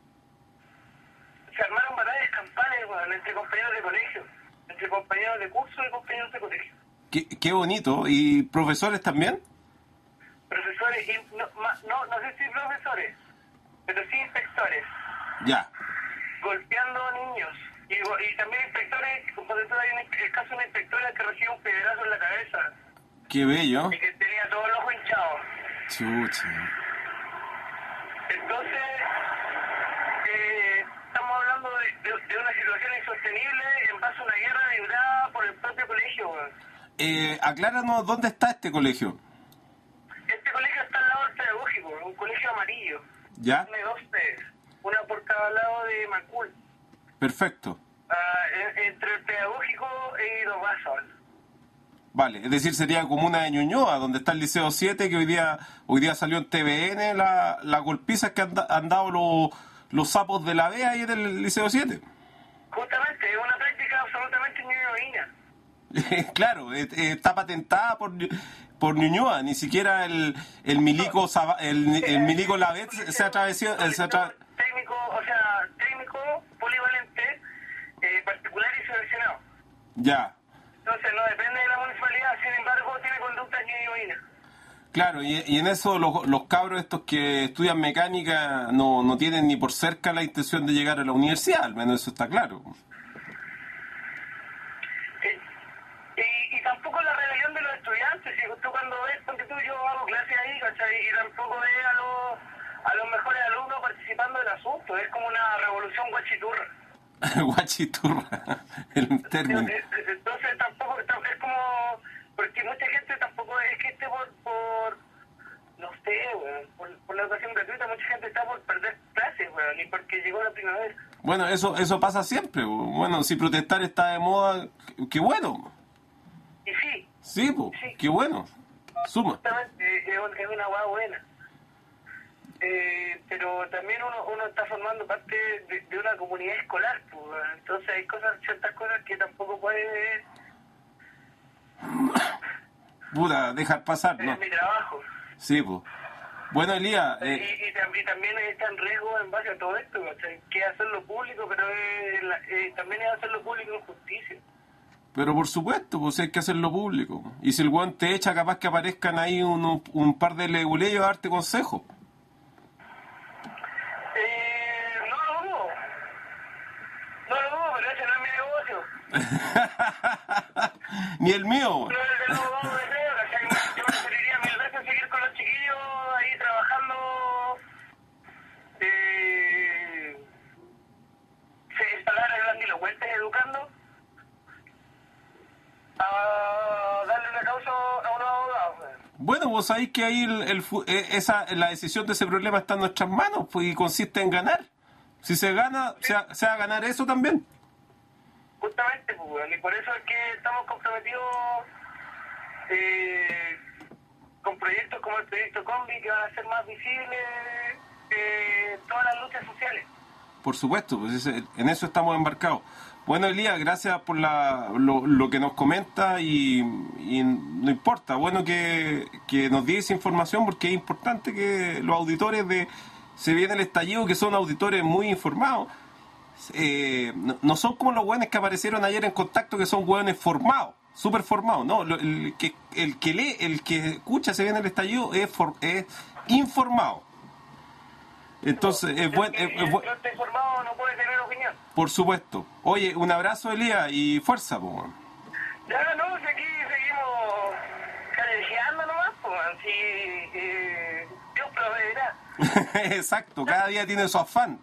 se armaron batallas campales, bueno, entre compañeros de colegio, entre compañeros de curso y compañeros de colegio. Qué, qué bonito. ¿Y profesores también? Profesores, y no, ma, no, no sé si profesores, pero sí inspectores. Ya. Golpeando niños. Y, y también inspectores, como hay el caso de una inspectora que recibió un pedazo en la cabeza. Qué bello. Y que tenía todos los ojos hinchados. Chucha. Entonces, eh, estamos hablando de, de, de una situación insostenible en base a una guerra librada por el propio colegio. Bueno. Eh, acláranos dónde está este colegio. Este colegio está al lado del pedagógico, un colegio amarillo. ¿Ya? Tiene dos sedes, una por cada lado de Macul. Perfecto. Uh, entre el pedagógico y los Basal. Vale, es decir, sería comuna de Ñuñoa, donde está el Liceo siete, que hoy día hoy día salió en T V N la, la golpiza que han, han dado los, los sapos de la B ahí en el Liceo siete. Justamente, es una práctica absolutamente ñuñoína. Claro, eh, eh, está patentada por, por Ñuñoa, ni siquiera el, el milico Saba- el, el milico Lavet se atravesó... Se atra... Técnico, o sea, técnico, polivalente, eh, particular y subvencionado. Ya. Entonces no depende de la municipalidad, sin embargo tiene conductas ñuñoínas. Claro, y, y en eso los, los cabros estos que estudian mecánica no, no tienen ni por cerca la intención de llegar a la universidad, al menos eso está claro. Eh, y, y tampoco la rebelión de los estudiantes, si tú cuando ves, ponte tú, yo hago clases ahí, ¿cachai? Y tampoco ves a los, a los mejores alumnos participando del asunto, es como una revolución guachiturra. Guachiturra, el término. Entonces tampoco, es como, porque mucha gente tampoco es que esté por, por no sé, weón, por, por la educación gratuita, mucha gente está por perder clases, weón, ni porque llegó la primavera. Bueno, eso eso pasa siempre. Bueno, si protestar está de moda, qué bueno. Y sí. Sí, pues, sí. Qué bueno. Suma. Justamente, es, es una hueá buena. Eh, pero también uno uno está formando parte de, de una comunidad escolar, pues, entonces hay cosas, ciertas cosas que tampoco puede puta, dejar pasar, ¿no? Es mi trabajo. Sí, pues. Bueno, Elías... Eh... Y, y, tam- y también está en riesgo en base a todo esto, ¿cachai? Que es hacerlo público, pero es la- eh, también es hacerlo público en justicia. Pero por supuesto, pues hay que hacerlo público. Y si el weón te echa, capaz que aparezcan ahí un, un par de leguleyos a darte consejos. Eh, no lo dudo. No lo dudo, pero ese no es mi negocio. Ni el mío. No es el nuevo vamos de creo, ¿cachai? Yo preferiría mil veces seguir con los chiquillos ahí trabajando, eh, se instalar el grandilocuentes educando, a darle una causa a unos abogados. Bueno, vos sabéis que ahí el, el, esa, la decisión de ese problema está en nuestras manos, pues, y consiste en ganar. Si se gana, ¿sí? se, va, se va a ganar eso también. Justamente, pues, y por eso es que estamos comprometidos eh, con proyectos como el proyecto Combi, que van a ser más visibles eh, todas las luchas sociales. Por supuesto, pues ese, en eso estamos embarcados. Bueno, Elías, gracias por la, lo, lo que nos comenta y, y no importa, bueno que, que nos dé esa información porque es importante que los auditores de Se Viene el Estallido, que son auditores muy informados, eh, no, no son como los hueones que aparecieron ayer en Contacto, que son hueones formados, súper formados, no, lo- el, que, el que lee, el que escucha Se Viene el Estallido es, for- es informado. Entonces, es buen, es- es buen- No está informado, no puede tener opinión. por supuesto. Oye, un abrazo, Elías, y fuerza, po, weón. Ya no, si aquí seguimos callejeando nomás, pues, así, eh, Dios proveerá. Exacto, cada día tiene su afán.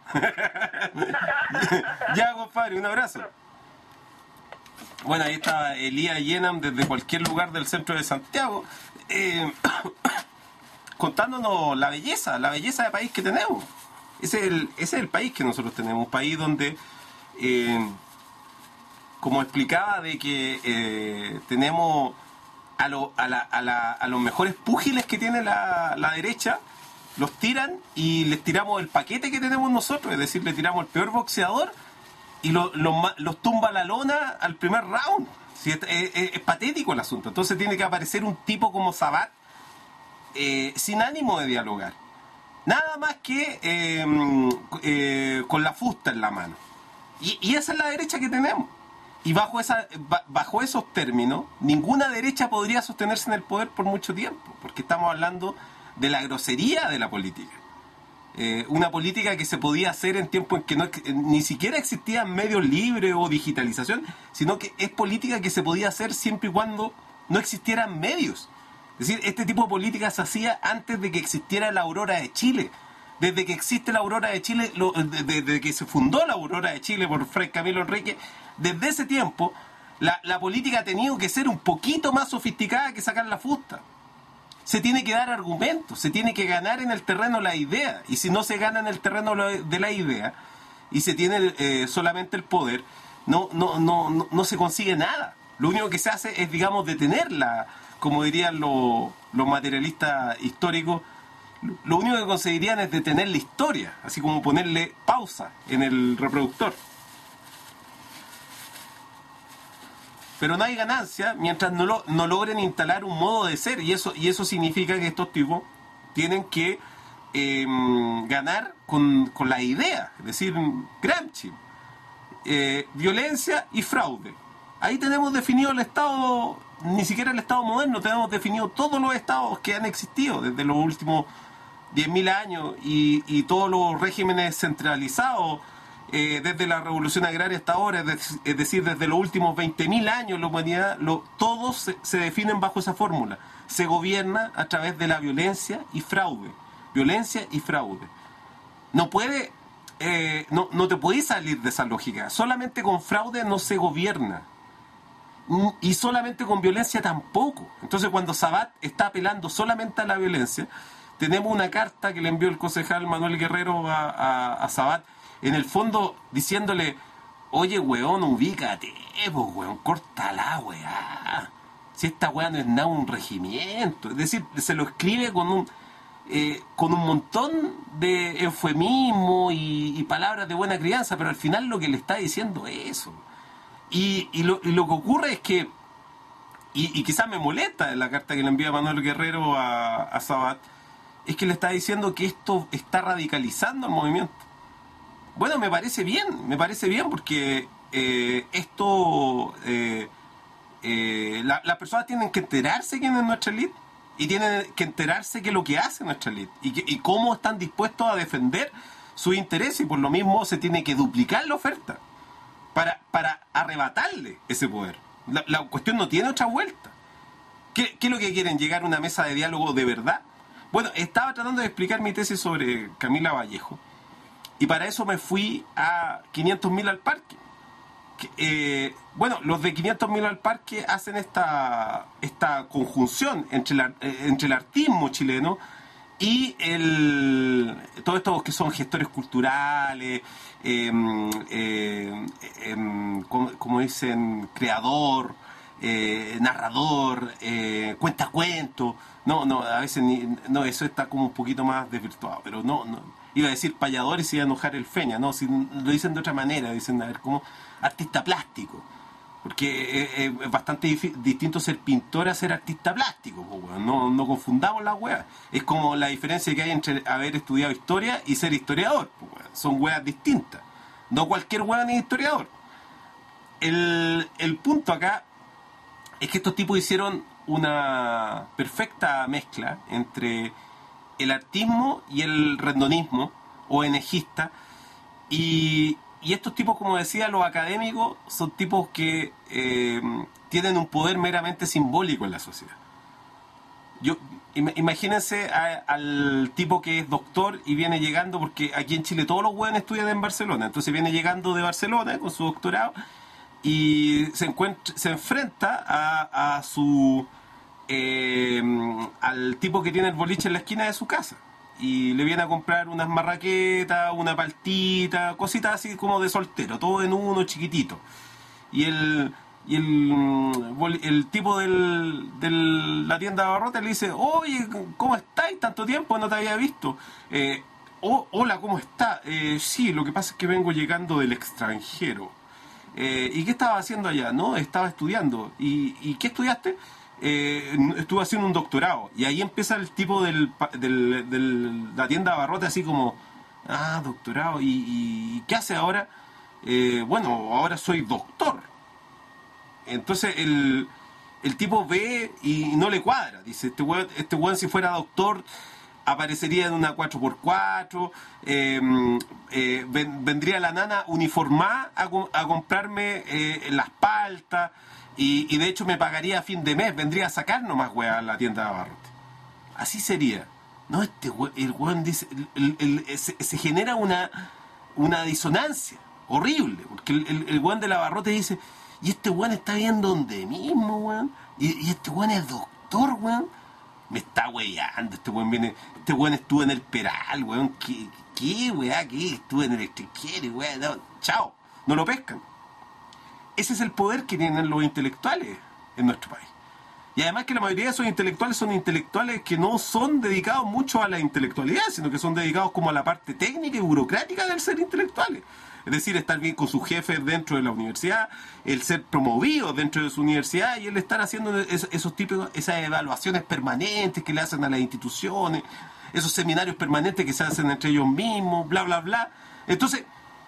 Ya, compadre, un abrazo. Bueno, ahí está Elías Yenam desde cualquier lugar del centro de Santiago, eh, contándonos la belleza, la belleza del país que tenemos. Ese es el, ese es el país que nosotros tenemos, un país donde, eh, como explicaba, de que eh, tenemos a, lo- a, la- a la- a los mejores púgiles que tiene la, la derecha, los tiran y les tiramos el paquete que tenemos nosotros, es decir, le tiramos el peor boxeador y lo- lo ma- los tumba a la lona al primer round. Sí, es, es- es patético el asunto. Entonces tiene que aparecer un tipo como Sabat, eh, sin ánimo de dialogar. Nada más que eh, eh, con la fusta en la mano. Y, y esa es la derecha que tenemos. Y bajo, esa, ba- bajo esos términos, ninguna derecha podría sostenerse en el poder por mucho tiempo, porque estamos hablando de la grosería de la política. Eh, una política que se podía hacer en tiempos en que no, ex- ni siquiera existían medios libres o digitalización, sino que es política que se podía hacer siempre y cuando no existieran medios. Es decir, este tipo de política se hacía antes de que existiera la Aurora de Chile. Desde que existe la Aurora de Chile, lo- desde, desde que se fundó la Aurora de Chile por Fray Camilo Enrique, desde ese tiempo la, la política ha tenido que ser un poquito más sofisticada que sacar la fusta. Se tiene que dar argumentos, se tiene que ganar en el terreno la idea. Y si no se gana en el terreno la- de la idea y se tiene eh, solamente el poder, no, no, no, no, no se consigue nada. Lo único que se hace es, digamos, detenerla, como dirían los, los materialistas históricos. Lo único que conseguirían es detener la historia, así como ponerle pausa en el reproductor. Pero no hay ganancia mientras no, lo, no logren instalar un modo de ser, y eso, y eso significa que estos tipos tienen que eh, ganar con, con la idea, es decir, Gramsci, eh, violencia y fraude. Ahí tenemos definido el Estado, ni siquiera el Estado moderno, tenemos definido todos los estados que han existido desde los últimos diez mil años y, y todos los regímenes centralizados, eh, desde la revolución agraria hasta ahora, es, de- es decir, desde los últimos veinte mil años la humanidad, lo, todos se, se definen bajo esa fórmula. Se gobierna a través de la violencia y fraude. Violencia y fraude. No puede, eh, no, no te podés salir de esa lógica. Solamente con fraude no se gobierna. Mm, Y solamente con violencia tampoco. Entonces, cuando Sabat está apelando solamente a la violencia, tenemos una carta que le envió el concejal Manuel Guerrero a, a, a Sabat, en el fondo diciéndole: oye, weón, ubícate, pues, weón, córtala, weá. Si esta weá no es nada un regimiento. Es decir, se lo escribe con un eh, con un montón de eufemismo y, y palabras de buena crianza, pero al final lo que le está diciendo es eso. Y, y, lo, y lo que ocurre es que, y, y quizás me molesta en la carta que le envía Manuel Guerrero a, a Sabat, es que le está diciendo que esto está radicalizando el movimiento. Bueno, me parece bien, me parece bien porque eh, esto, eh, eh, la- las personas tienen que enterarse quién es nuestra élite y tienen que enterarse qué es lo que hace nuestra élite y, que- y cómo están dispuestos a defender sus intereses, y por lo mismo se tiene que duplicar la oferta para, para arrebatarle ese poder. La, la cuestión no tiene otra vuelta. ¿Qué, ¿Qué es lo que quieren? ¿Llegar a una mesa de diálogo de verdad? Bueno, estaba tratando de explicar mi tesis sobre Camila Vallejo y para eso me fui a quinientos mil al parque. Que, eh, bueno, los de quinientos mil al parque hacen esta, esta conjunción entre, la, eh, entre el artismo chileno y el, todos estos que son gestores culturales, eh, eh, eh, como, como dicen, creador, eh, narrador, eh, cuentacuentos. No, no, a veces ni, no, eso está como un poquito más desvirtuado, pero no, no. iba a decir payador y se iba a enojar el Feña, no, si lo dicen de otra manera, dicen, a ver, como artista plástico. Porque es, es bastante dif- distinto ser pintor a ser artista plástico, po, weón. No, no confundamos las weas. Es como la diferencia que hay entre haber estudiado historia y ser historiador, po, weón. Son weas distintas. No cualquier weón es historiador. El, el punto acá es que estos tipos hicieron una perfecta mezcla entre el artismo y el rendonismo o enejista, y Y estos tipos, como decía, los académicos, son tipos que eh, tienen un poder meramente simbólico en la sociedad. Yo, im- imagínense a- al tipo que es doctor y viene llegando, porque aquí en Chile todos los hueones estudian en Barcelona, entonces viene llegando de Barcelona con su doctorado y se encuentra, se enfrenta a, a su eh, al tipo que tiene el boliche en la esquina de su casa. Y le viene a comprar unas marraquetas, una paltita, cositas así como de soltero, todo en uno chiquitito. Y el y el, el tipo del, de la tienda de abarrotes le dice, oye, ¿cómo estáis? Tanto tiempo no te había visto. Eh, oh, hola, ¿cómo está? Eh, sí, lo que pasa es que vengo llegando del extranjero. Eh, ¿Y qué estaba haciendo allá? No, estaba estudiando. ¿Y, y qué estudiaste? Eh, estuve haciendo un doctorado. Y ahí empieza el tipo del, del, del la tienda de abarrotes así como, ah, doctorado, ¿y, y qué hace ahora? Eh, bueno, ahora soy doctor. Entonces el, el tipo ve y no le cuadra. Dice, este weón, este weón si fuera doctor aparecería en una cuatro por cuatro, eh, eh, ven, vendría la nana uniformada a, a comprarme eh, las paltas. Y, y de hecho me pagaría a fin de mes, vendría a sacar nomás weá a la tienda de abarrotes. Así sería. No, este we, el weón dice, el, el, el, se, se genera una, una disonancia horrible, porque el, el, el weón del abarrote dice, y este weón está bien donde mismo, weón, y, y este weón es doctor, weón, me está weyando, este weón viene, este weón estuvo en el Peral, weón, ¿qué, qué weá, qué? Estuve en el extranjero, weón, no, chao, no lo pescan. Ese es el poder que tienen los intelectuales en nuestro país. Y además que la mayoría de esos intelectuales son intelectuales que no son dedicados mucho a la intelectualidad, sino que son dedicados como a la parte técnica y burocrática del ser intelectuales. Es decir, estar bien con sus jefes dentro de la universidad, el ser promovido dentro de su universidad y el estar haciendo esos tipos, esas evaluaciones permanentes que le hacen a las instituciones, esos seminarios permanentes que se hacen entre ellos mismos, bla, bla, bla. Entonces,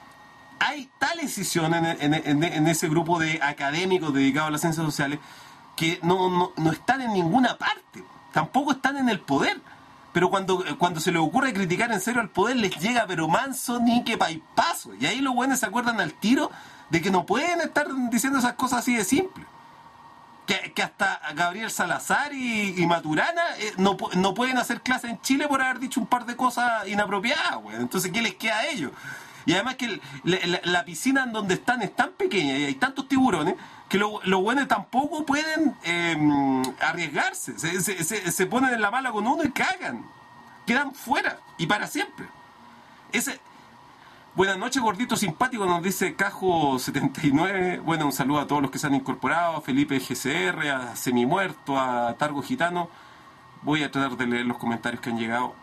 hay tal incisión en, en, en, en ese grupo de académicos dedicados a las ciencias sociales que no, no, no están en ninguna parte, tampoco están en el poder, pero cuando, cuando se les ocurre criticar en serio al poder les llega pero manso ni que paipazo, y ahí los buenos se acuerdan al tiro de que no pueden estar diciendo esas cosas así de simple, que, que hasta Gabriel Salazar y, y Maturana eh, no, no pueden hacer clase en Chile por haber dicho un par de cosas inapropiadas, güey. Entonces ¿qué les queda a ellos? Y además que el, la, la piscina en donde están es tan pequeña y hay tantos tiburones que los lo buenos tampoco pueden eh, arriesgarse. Se, se, se, se ponen en la mala con uno y cagan. Quedan fuera y para siempre. Ese... Buenas noches, gordito simpático, nos dice Cajo setenta y nueve. Bueno, un saludo a todos los que se han incorporado, a Felipe G C R, a Semimuerto, a Targo Gitano. Voy a tratar de leer los comentarios que han llegado.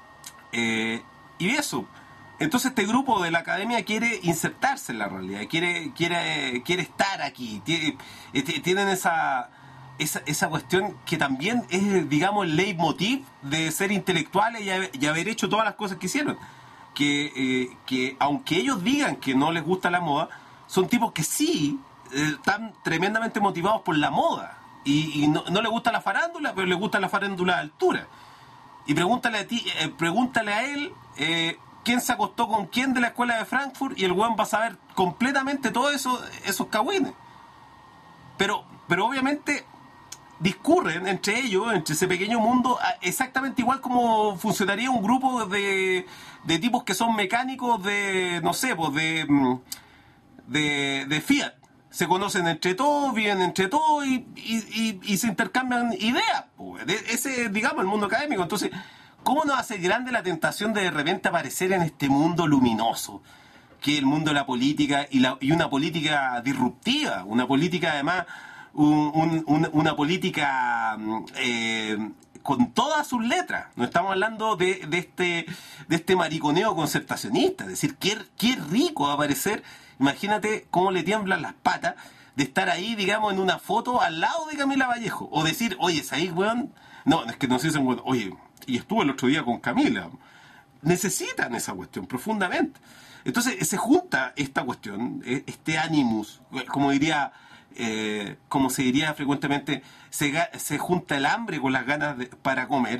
Eh, y eso... Entonces este grupo de la academia quiere insertarse en la realidad, quiere quiere quiere estar aquí, tiene, tienen esa, esa esa cuestión que también es, digamos, el leitmotiv de ser intelectuales y haber, y haber hecho todas las cosas que hicieron. Que, eh, que aunque ellos digan que no les gusta la moda, son tipos que sí eh, están tremendamente motivados por la moda. Y, y no, no les gusta la farándula, pero les gusta la farándula de altura. Y pregúntale a ti, eh, pregúntale a él... Eh, quién se acostó con quién de la escuela de Frankfurt y el weón va a saber completamente todos eso, esos cagüines. Pero, pero obviamente discurren entre ellos, entre ese pequeño mundo, exactamente igual como funcionaría un grupo de, de tipos que son mecánicos de, no sé, pues de, de, de Fiat. Se conocen entre todos, viven entre todos y, y, y, y se intercambian ideas. Pues. Ese es, digamos, el mundo académico. Entonces, ¿cómo nos hace grande la tentación de de repente aparecer en este mundo luminoso? Que es el mundo de la política y, la, y una política disruptiva, una política además, un, un, un, una política eh, con todas sus letras. No estamos hablando de, de este de este mariconeo concertacionista. Es decir, qué, qué rico va a aparecer. Imagínate cómo le tiemblan las patas de estar ahí, digamos, en una foto al lado de Camila Vallejo. O decir, oye, ¿sabes, weón? No, es que nos dicen, weón, oye, y estuve el otro día con Camila. Necesitan esa cuestión profundamente. Entonces se junta esta cuestión, este animus, como diría, eh, como se diría frecuentemente, se, se junta el hambre con las ganas de, para comer,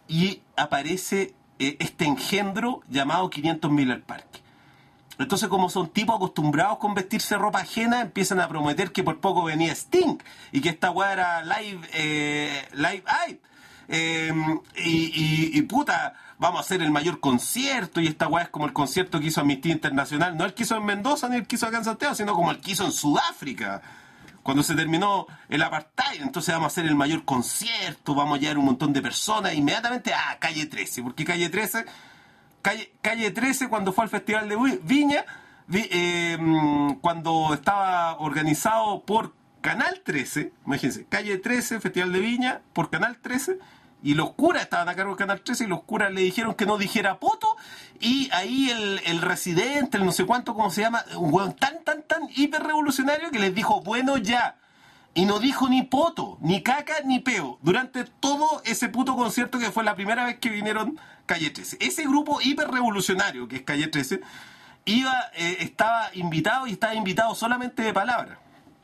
y aparece eh, este engendro llamado quinientos mil al parque. Entonces, como son tipos acostumbrados con vestirse ropa ajena, empiezan a prometer que por poco venía Sting y que esta weá era live, eh, live Aid. Eh, y, y, y puta, vamos a hacer el mayor concierto, y esta weá es como el concierto que hizo Amnistía Internacional, no el que hizo en Mendoza ni el que hizo acá en Santiago, sino como el que hizo en Sudáfrica cuando se terminó el apartheid. Entonces vamos a hacer el mayor concierto, vamos a llevar un montón de personas inmediatamente a Calle trece, porque Calle trece Calle, Calle trece cuando fue al Festival de Viña, vi, eh, cuando estaba organizado por Canal trece, imagínense, Calle trece, Festival de Viña, por Canal trece, y los curas estaban a cargo de Canal trece, y los curas le dijeron que no dijera poto, y ahí el, el residente, el no sé cuánto, ¿cómo se llama? Un hueón tan, tan, tan hiper revolucionario que les dijo, bueno, ya. Y no dijo ni poto, ni caca, ni peo, durante todo ese puto concierto que fue la primera vez que vinieron Calle trece. Ese grupo hiper revolucionario, que es Calle trece, iba, eh, estaba invitado, y estaba invitado solamente de palabra.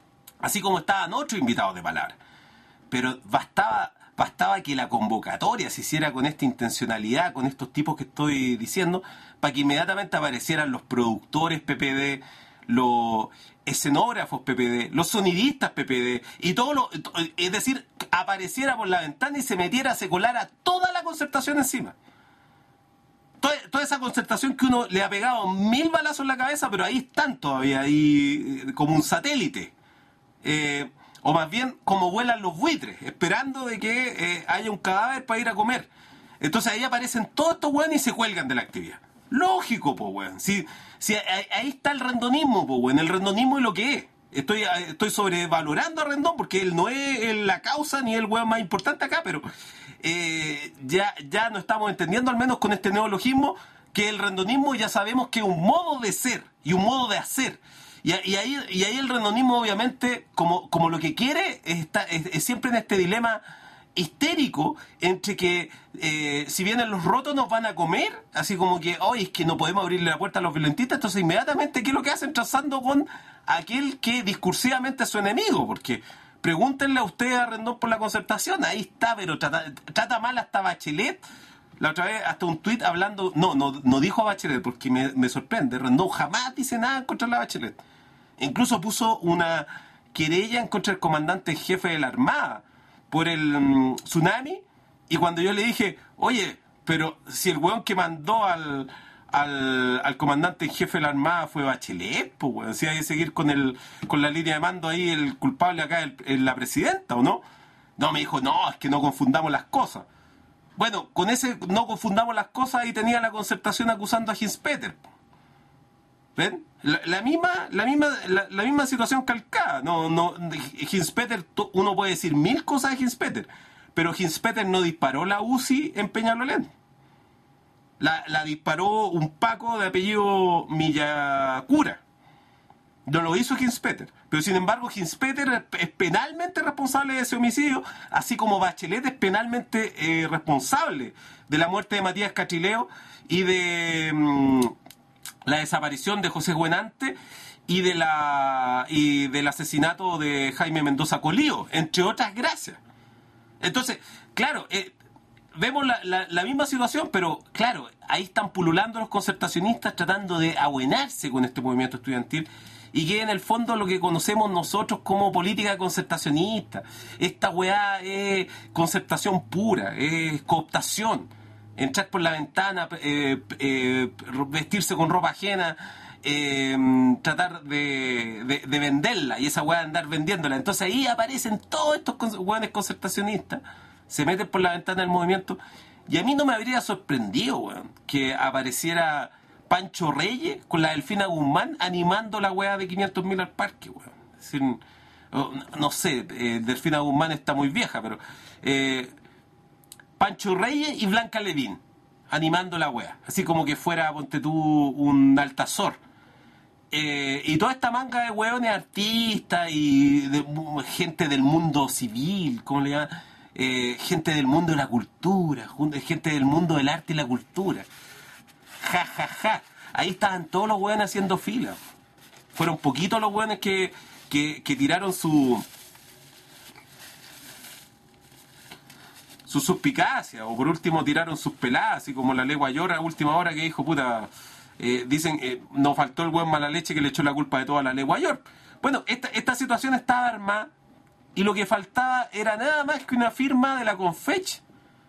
Así como estaban otros invitados de palabra. Pero bastaba, bastaba que la convocatoria se hiciera con esta intencionalidad, con estos tipos que estoy diciendo, para que inmediatamente aparecieran los productores P P D, los escenógrafos P P D, los sonidistas P P D, y todo lo, es decir, apareciera por la ventana y se metiera, se colara toda la concertación encima. Toda, toda esa concertación que uno le ha pegado mil balazos en la cabeza, pero ahí están todavía, ahí como un satélite. Eh, o más bien como vuelan los buitres, esperando de que eh, haya un cadáver para ir a comer. Entonces ahí aparecen todos estos weones y se cuelgan de la actividad. Lógico, po weón. Si, si, ahí, ahí está el rendonismo, po weón. El rendonismo es lo que es. Estoy, estoy sobrevalorando a Rendón porque él no es la causa ni el weón más importante acá, pero eh, ya, ya no estamos entendiendo, al menos con este neologismo, que el rendonismo ya sabemos que es un modo de ser y un modo de hacer. Y, y, ahí, y ahí el rendonismo, obviamente, como, como lo que quiere, está, es, es siempre en este dilema histérico entre que eh, si vienen los rotos nos van a comer, así como que hoy es que no podemos abrirle la puerta a los violentistas. Entonces inmediatamente ¿qué es lo que hacen? Trazando con aquel que discursivamente es su enemigo, porque pregúntenle a ustedes a Rendón por la concertación, ahí está, pero trata, trata mal hasta Bachelet. La otra vez hasta un tuit hablando, no, no, no dijo a Bachelet, porque me, me sorprende, Rendón jamás dice nada en contra de la Bachelet. Incluso puso una querella en contra del comandante jefe de la Armada por el um, tsunami, y cuando yo le dije, oye, pero si el weón que mandó al, al, al comandante en jefe de la Armada fue Bachelet, pues weón, si hay que seguir con el con la línea de mando ahí, el culpable acá es la presidenta, ¿o no? No, me dijo, no, es que no confundamos las cosas. Bueno, con ese no confundamos las cosas, ahí tenía la concertación acusando a Hinspeter. ¿Ven? La, la misma la misma la, la misma situación calcada. No, no, Hinspeter, uno puede decir mil cosas de Hinspeter, pero Hinspeter no disparó la U C I en Peñalolén. La, la disparó un Paco de apellido Millacura. No lo hizo Hinspeter. Pero sin embargo, Hinspeter es penalmente responsable de ese homicidio, así como Bachelet es penalmente eh, responsable de la muerte de Matías Catrileo y de mmm, la desaparición de José Buenante y de la y del asesinato de Jaime Mendoza Colío, entre otras gracias. Entonces, claro, eh, vemos la, la, la misma situación, pero claro, ahí están pululando los concertacionistas tratando de abuenarse con este movimiento estudiantil, y que en el fondo lo que conocemos nosotros como política concertacionista. Esta weá es concertación pura, es cooptación. Entrar por la ventana, eh, eh, vestirse con ropa ajena, eh, tratar de, de, de venderla, y esa weá andar vendiéndola. Entonces ahí aparecen todos estos weones concertacionistas, se meten por la ventana del movimiento, y a mí no me habría sorprendido, weón, que apareciera Pancho Reyes con la Delfina Guzmán animando la weá de quinientos mil al parque, weón. Es decir, no, no sé, eh, Delfina Guzmán está muy vieja, pero... Eh, Pancho Reyes y Blanca Levín animando la wea, así como que fuera, ponte tú, un Altazor. Eh, y toda esta manga de hueones artistas y de, gente del mundo civil, ¿cómo le llaman? Eh, gente del mundo de la cultura, gente del mundo del arte y la cultura. Ja, ja, ja. Ahí estaban todos los hueones haciendo fila. Fueron poquitos los hueones que, que, que tiraron su... su suspicacia, o por último tiraron sus peladas, así como la Ley Guayor a última hora que dijo, puta, eh, dicen, eh, nos faltó el buen mala leche que le echó la culpa de toda la Ley Guayor. Bueno, esta, esta situación estaba armada y lo que faltaba era nada más que una firma de la Confech.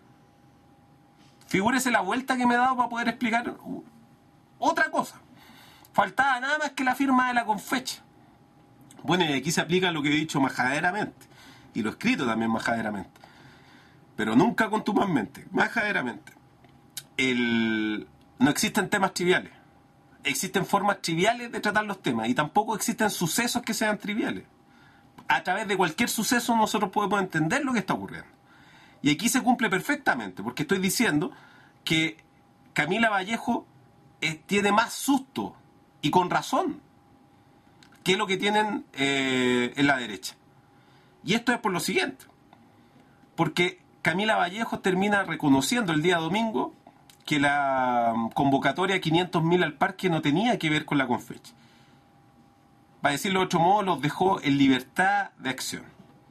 Figúrese la vuelta que me he dado para poder explicar otra cosa. Faltaba nada más que la firma de la Confech. Bueno, y aquí se aplica lo que he dicho majaderamente, y lo he escrito también majaderamente, pero nunca contumazmente, majaderamente. El... No existen temas triviales. Existen formas triviales de tratar los temas, y tampoco existen sucesos que sean triviales. A través de cualquier suceso nosotros podemos entender lo que está ocurriendo. Y aquí se cumple perfectamente, porque estoy diciendo que Camila Vallejo eh, tiene más susto, y con razón, que lo que tienen eh, en la derecha. Y esto es por lo siguiente. Porque Camila Vallejo termina reconociendo el día domingo que la convocatoria quinientos mil al parque no tenía que ver con la Confech. Para decirlo de otro modo, los dejó en libertad de acción.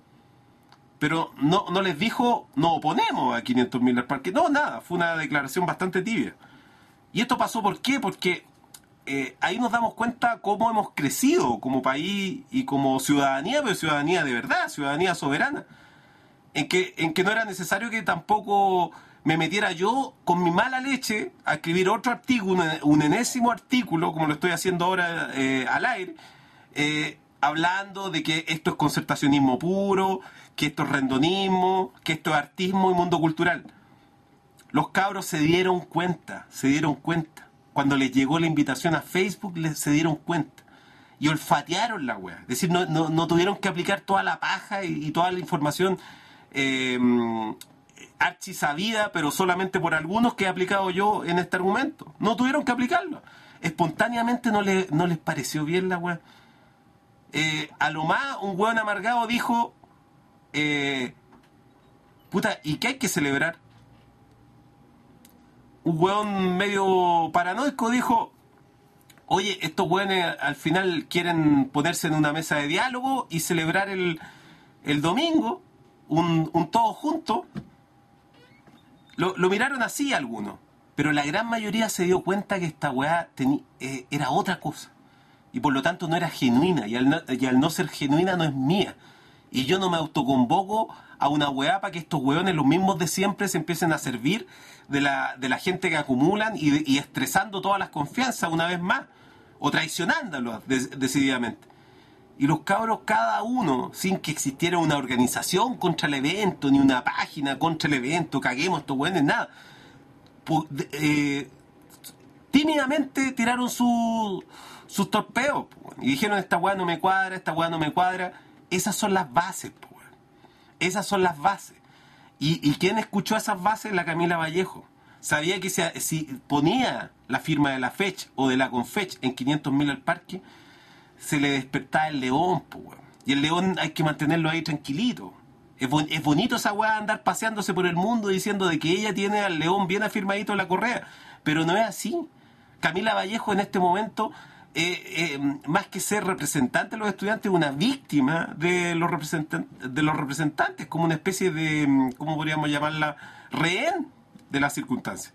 Pero no, no les dijo, no oponemos a quinientos mil al parque. No, nada, fue una declaración bastante tibia. Y esto pasó, ¿por qué? Porque eh, ahí nos damos cuenta cómo hemos crecido como país y como ciudadanía, pero ciudadanía de verdad, ciudadanía soberana. En que, en que no era necesario que tampoco me metiera yo con mi mala leche a escribir otro artículo, un, un enésimo artículo, como lo estoy haciendo ahora eh, al aire, eh, hablando de que esto es concertacionismo puro, que esto es rendonismo, que esto es artismo y mundo cultural. Los cabros se dieron cuenta, se dieron cuenta. Cuando les llegó la invitación a Facebook, les, se dieron cuenta. Y olfatearon la wea. Es decir, no, no, no tuvieron que aplicar toda la paja y, y toda la información eh, archisabida, pero solamente por algunos que he aplicado yo en este argumento. No tuvieron que aplicarlo. Espontáneamente no, le, no les pareció bien la wea. Eh, a lo más, un weón amargado dijo, eh, puta, ¿y qué hay que celebrar? Un weón medio paranoico dijo, oye, estos weones al final quieren ponerse en una mesa de diálogo y celebrar el, el domingo, un, un todo junto. Lo, lo miraron así algunos, pero la gran mayoría se dio cuenta que esta weá teni, eh, era otra cosa. Y por lo tanto no era genuina, y al, no, y al no ser genuina no es mía. Y yo no me autoconvoco a una weá para que estos weones, los mismos de siempre, se empiecen a servir de la, de la gente que acumulan y, de, y estresando todas las confianzas una vez más, o traicionándolos des, decididamente. Y los cabros, cada uno, sin que existiera una organización contra el evento, ni una página contra el evento, caguemos estos weones, nada. Pues, eh, tímidamente tiraron su... sus torpeos, po, y dijeron, esta weá no me cuadra, esta weá no me cuadra. Esas son las bases, po, esas son las bases. ¿Y, y quién escuchó esas bases? La Camila Vallejo. Sabía que si, si ponía la firma de la Fech o de la Confech en quinientos mil al parque, se le despertaba el león, po, y el león hay que mantenerlo ahí tranquilito. Es, bon, es bonito esa weá andar paseándose por el mundo diciendo de que ella tiene al león bien afirmadito en la correa, pero no es así. Camila Vallejo en este momento, Eh, eh, más que ser representante de los estudiantes, una víctima de los representantes, de los representantes, como una especie de, ¿cómo podríamos llamarla? Rehén de las circunstancias.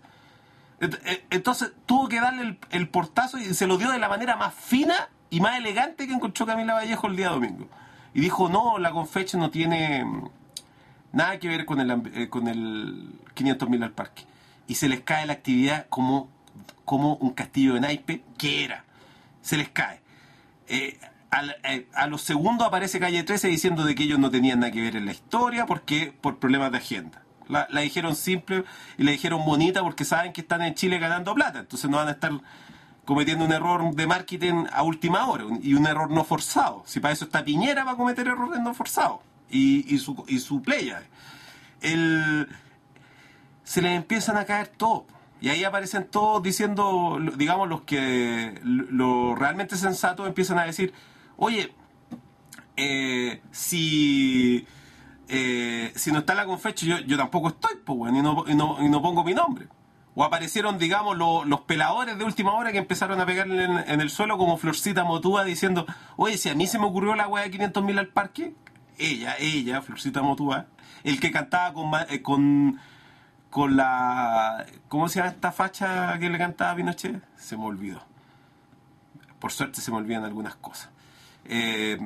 Entonces tuvo que darle el, el portazo y se lo dio de la manera más fina y más elegante que encontró Camila Vallejo el día domingo. Y dijo, no, la Confech no tiene nada que ver con el, eh, con el quinientos mil al parque. Y se les cae la actividad como, como un castillo de naipe que era. Se les cae. Eh, a, a, a los segundos aparece Calle trece diciendo de que ellos no tenían nada que ver en la historia porque por problemas de agenda. La, la dijeron simple y la dijeron bonita porque saben que están en Chile ganando plata, entonces no van a estar cometiendo un error de marketing a última hora y un error no forzado. Si para eso está Piñera, va a cometer errores no forzados y, y su, y su playa. El, se les empiezan a caer todos. Y ahí aparecen todos diciendo, digamos, los que lo realmente sensatos empiezan a decir, oye, eh, si eh, si no está la Confecho, yo, yo tampoco estoy, pues, bueno, y no, y, no, y no pongo mi nombre. O aparecieron, digamos, lo, los peladores de última hora que empezaron a pegarle en, en el suelo como Florcita Motúa diciendo, oye, si a mí se me ocurrió la weá de quinientos mil al parque, ella, ella, Florcita Motúa, el que cantaba con... Eh, con con la... ¿Cómo se llama esta facha que le cantaba a Pinochet? Se me olvidó. Por suerte se me olvidan algunas cosas. Eh,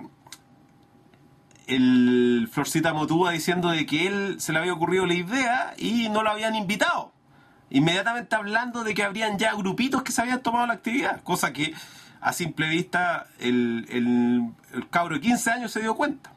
el Florcita Motúa diciendo de que él se le había ocurrido la idea y no lo habían invitado. Inmediatamente hablando de que habrían ya grupitos que se habían tomado la actividad. Cosa que a simple vista el, el, el cabro de quince años se dio cuenta.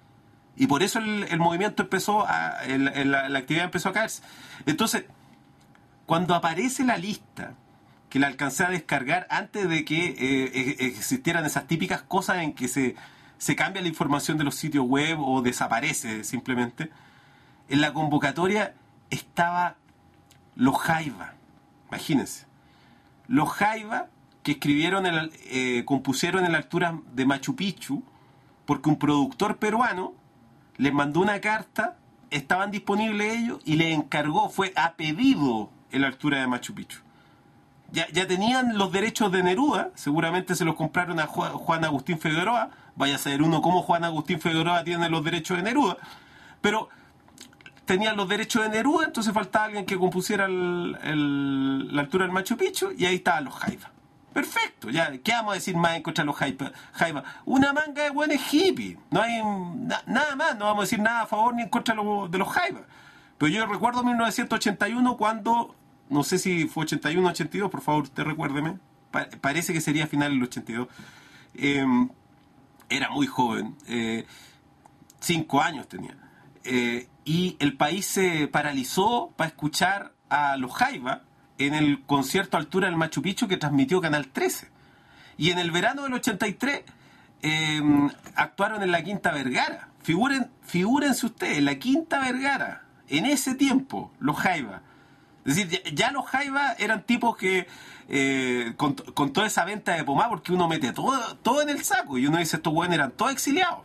Y por eso el, el movimiento empezó a... El, el, la, la actividad empezó a caerse. Entonces, cuando aparece la lista, que la alcancé a descargar antes de que eh, existieran esas típicas cosas en que se, se cambia la información de los sitios web o desaparece simplemente, en la convocatoria estaba los Jaiba. Imagínense. Los Jaiba que escribieron, el, eh, compusieron en la altura de Machu Picchu, porque un productor peruano les mandó una carta, estaban disponibles ellos, y les encargó, fue a pedido en la altura de Machu Picchu. Ya, ya tenían los derechos de Neruda, seguramente se los compraron a Juan, Juan Agustín Figueroa, vaya a saber uno cómo Juan Agustín Figueroa tiene los derechos de Neruda, pero tenían los derechos de Neruda, entonces faltaba alguien que compusiera el, el, la altura del Machu Picchu, y ahí estaban los Jaiba. Perfecto, ya, ¿qué vamos a decir más en contra de los Jaiba? Una manga de buenos hippies, no hay na, nada más, no vamos a decir nada a favor ni en contra de los, de los Jaiba. Pero yo recuerdo mil novecientos ochenta y uno cuando, no sé si fue ochenta y uno o ochenta y dos, por favor, usted recuérdeme, pa- parece que sería final del ochenta y dos, eh, era muy joven, eh, cinco años tenía, eh, y el país se paralizó para escuchar a los Jaiba en el concierto a altura del Machu Picchu que transmitió Canal trece. Y en el verano del ochenta y tres eh, actuaron en la Quinta Vergara. Figuren, figúrense ustedes, la Quinta Vergara, en ese tiempo, los Jaiba. Es decir, ya, ya los Jaiba eran tipos que, eh, con, con toda esa venta de pomada, porque uno mete todo, todo en el saco, y uno dice, estos güeyes eran todos exiliados.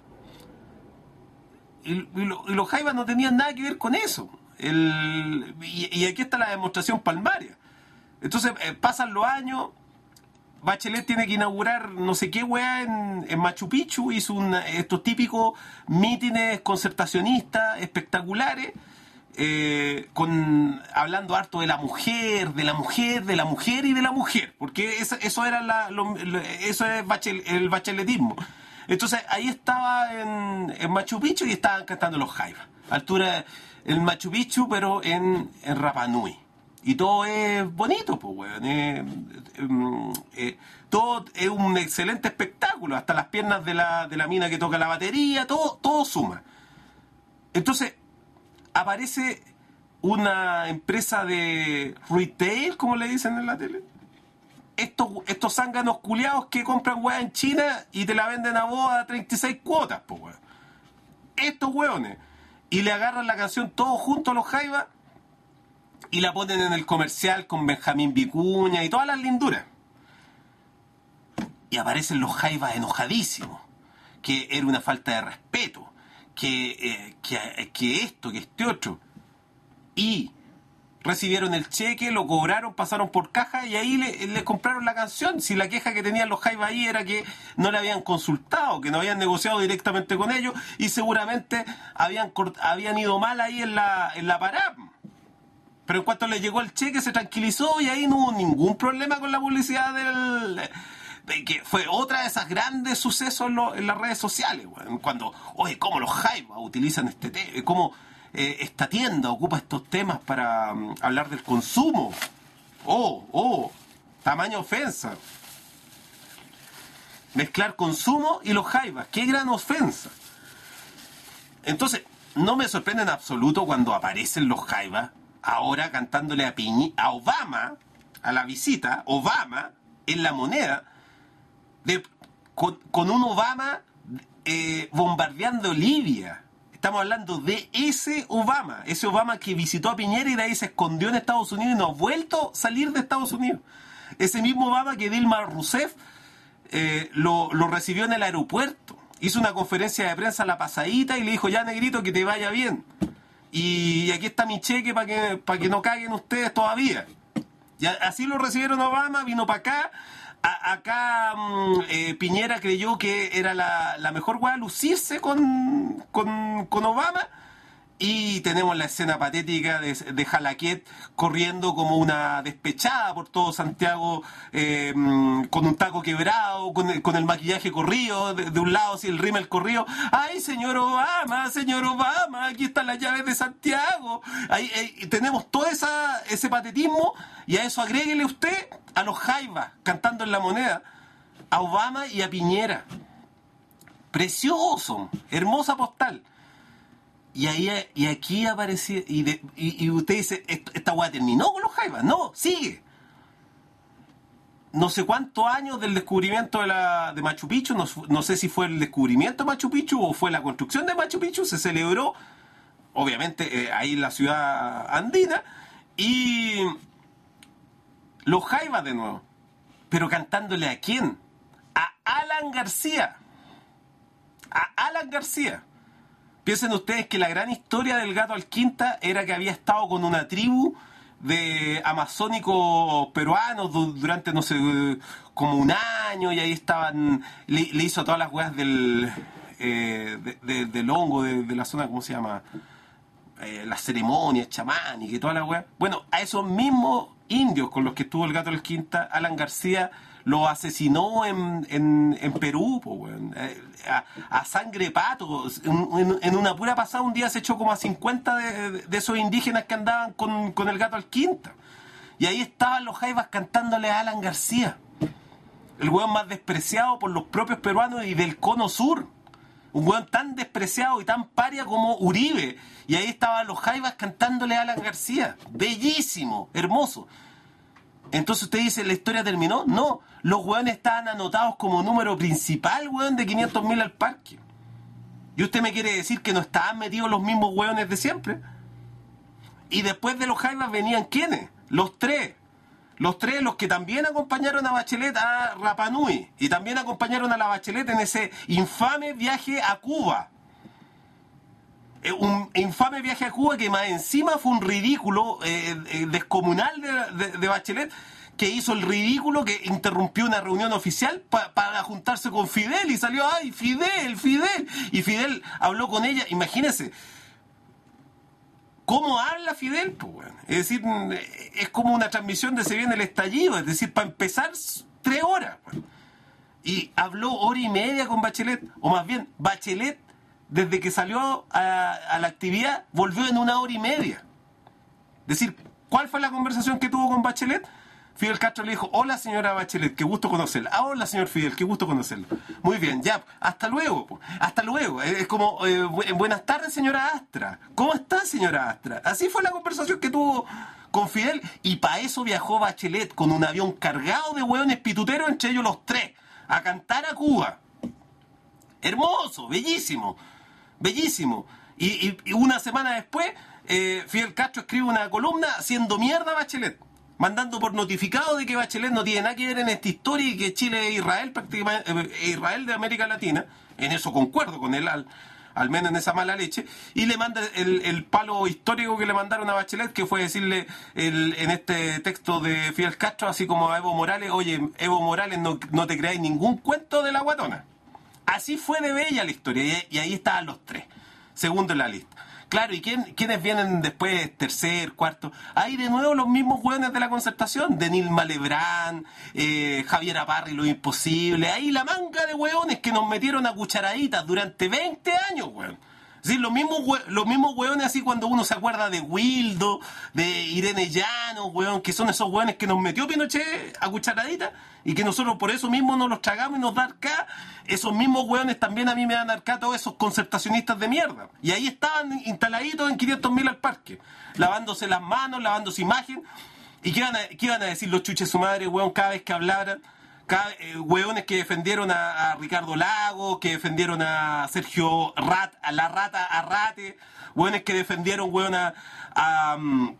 Y, y, lo, y los Jaiba no tenían nada que ver con eso. El, y, y aquí está la demostración palmaria. Entonces eh, pasan los años, Bachelet tiene que inaugurar no sé qué weá en, en Machu Picchu, hizo una, estos típicos mítines concertacionistas espectaculares, eh, con, hablando harto de la mujer, de la mujer, de la mujer y de la mujer, porque eso, eso era la, lo, eso es Bachel, el bacheletismo. Entonces ahí estaba en, en Machu Picchu y estaban cantando los Jaiba, altura el Machu Picchu, pero en, en Rapa Nui. Y todo es bonito, pues, weón. Eh, eh, eh, todo es un excelente espectáculo. Hasta las piernas de la, de la mina que toca la batería, todo, todo suma. Entonces, aparece una empresa de retail, como le dicen en la tele. Estos, estos zánganos culiados que compran weá en China y te la venden a vos a treinta y seis cuotas, pues, weón. Estos weones. Y le agarran la canción todos juntos a los Jaiba y la ponen en el comercial con Benjamín Vicuña y todas las linduras. Y aparecen los Jaivas enojadísimos, que era una falta de respeto, que, eh, que, que esto, que este otro. Y recibieron el cheque, lo cobraron, pasaron por caja y ahí le, le compraron la canción. Si la queja que tenían los Jaivas ahí era que no le habían consultado, que no habían negociado directamente con ellos y seguramente habían, habían ido mal ahí en la, en la parada. Pero en cuanto le llegó el cheque se tranquilizó y ahí no hubo ningún problema con la publicidad del... De que fue otra de esas grandes sucesos en, lo, en las redes sociales, bueno, cuando, oye, cómo los Jaivas utilizan este tema, cómo eh, esta tienda ocupa estos temas para um, hablar del consumo. Oh, oh, tamaña ofensa. Mezclar consumo y los Jaivas, qué gran ofensa. Entonces, no me sorprende en absoluto cuando aparecen los Jaivas ahora cantándole a Piñi, a Obama, a la visita, Obama, en La Moneda, de, con, con un Obama eh, bombardeando Libia. Estamos hablando de ese Obama, ese Obama que visitó a Piñera y de ahí se escondió en Estados Unidos y no ha vuelto a salir de Estados Unidos. Ese mismo Obama que Dilma Rousseff eh, lo, lo recibió en el aeropuerto. Hizo una conferencia de prensa a la pasadita y le dijo, ya negrito, que te vaya bien. Y aquí está mi cheque para que, para que no caguen ustedes todavía. Y así lo recibieron Obama, vino para acá. A, acá eh, Piñera creyó que era la, la mejor hueá lucirse con, con, con Obama. Y tenemos la escena patética de, de Jalaquet corriendo como una despechada por todo Santiago, eh, con un taco quebrado, con el, con el maquillaje corrido, de, de un lado así el rímel corrido. ¡Ay, señor Obama, señor Obama, aquí están las llaves de Santiago! Ahí, ahí tenemos todo esa, ese patetismo, y a eso agréguele usted a los Jaivas cantando en La Moneda, a Obama y a Piñera. Precioso, hermosa postal. Y ahí y aquí aparecía, y, de, y, y usted dice, ¿esta hueá terminó con los Jaivas? No, sigue. No sé cuántos años del descubrimiento de, la, de Machu Picchu, no, no sé si fue el descubrimiento de Machu Picchu o fue la construcción de Machu Picchu, se celebró, obviamente, eh, ahí en la ciudad andina, y los Jaivas de nuevo. Pero cantándole ¿a quién? A Alan García. A Alan García. Piensen ustedes que la gran historia del Gato Alquinta era que había estado con una tribu de amazónicos peruanos durante, no sé, como un año, y ahí estaban, le, le hizo todas las weas del, eh, de, de, del hongo de, de la zona, ¿cómo se llama? Eh, las ceremonias chamánicas y todas las weas. Bueno, a esos mismos indios con los que estuvo el Gato Alquinta, Alan García lo asesinó en, en, en Perú, po, weón. A, a sangre pato. En, en, en una pura pasada un día se echó como a cincuenta de, de esos indígenas que andaban con, con el Gato Alquinta. Y ahí estaban los Jaivas cantándole a Alan García, el weón más despreciado por los propios peruanos y del cono sur. Un weón tan despreciado y tan paria como Uribe. Y ahí estaban los Jaivas cantándole a Alan García. Bellísimo, hermoso. Entonces usted dice, ¿la historia terminó? No, los weones estaban anotados como número principal, weón, de quinientos mil al parque. ¿Y usted me quiere decir que no estaban metidos los mismos weones de siempre? Y después de los Jaivas venían ¿quiénes? Los tres. Los tres, los que también acompañaron a Bachelet a Rapa Nui. Y también acompañaron a la Bachelet en ese infame viaje a Cuba. Un infame viaje a Cuba que más encima fue un ridículo eh, eh, descomunal de, de, de Bachelet, que hizo el ridículo, que interrumpió una reunión oficial pa, para juntarse con Fidel y salió, ¡ay, Fidel, Fidel! Y Fidel habló con ella, imagínense, ¿cómo habla Fidel? Pues, bueno, es decir, es como una transmisión de Se Viene el Estallido, es decir, para empezar, tres horas. Bueno. Y habló hora y media con Bachelet, o más bien, Bachelet, desde que salió a, a la actividad, volvió en una hora y media. Es decir, ¿cuál fue la conversación que tuvo con Bachelet? Fidel Castro le dijo, hola señora Bachelet, qué gusto conocerla. Ah, hola señor Fidel, qué gusto conocerla. Muy bien, ya, hasta luego. Po. Hasta luego. Es como, eh, bu- buenas tardes señora Astra. ¿Cómo está señora Astra? Así fue la conversación que tuvo con Fidel, y para eso viajó Bachelet con un avión cargado de hueones pituteros, entre ellos los tres, a cantar a Cuba. Hermoso, bellísimo. Bellísimo. Y, y, y una semana después, eh, Fidel Castro escribe una columna haciendo mierda a Bachelet, mandando por notificado de que Bachelet no tiene nada que ver en esta historia y que Chile es Israel, prácticamente eh, Israel de América Latina. En eso concuerdo con él, al, al menos en esa mala leche. Y le manda el, el palo histórico que le mandaron a Bachelet, que fue decirle el, en este texto de Fidel Castro, así como a Evo Morales, oye, Evo Morales, no, no te creáis ningún cuento de la guatona. Así fue de bella la historia, y, y ahí estaban los tres, segundo en la lista. Claro, ¿y quién, quiénes vienen después, tercer, cuarto? Ahí de nuevo los mismos hueones de la Concertación, Denilma Lebrán, eh, Javier Aparri, Lo Imposible, ahí la manga de hueones que nos metieron a cucharaditas durante veinte años, hueón. Sí, los mismos, los mismos hueones, así cuando uno se acuerda de Wildo, de Irene Llano, hueón, que son esos hueones que nos metió Pinochet a cucharadita y que nosotros por eso mismo nos los tragamos y nos da arca. Esos mismos hueones también a mí me dan arca, todos esos concertacionistas de mierda. Y ahí estaban instaladitos en quinientos mil al parque, lavándose las manos, lavándose imagen. ¿Y qué iban a, qué iban a decir los chuches su madre, hueón, cada vez que hablaran? Cada, eh, hueones que defendieron a, a Ricardo Lagos, que defendieron a Sergio Rat, a la rata Arrate, hueones que defendieron hueón a, a,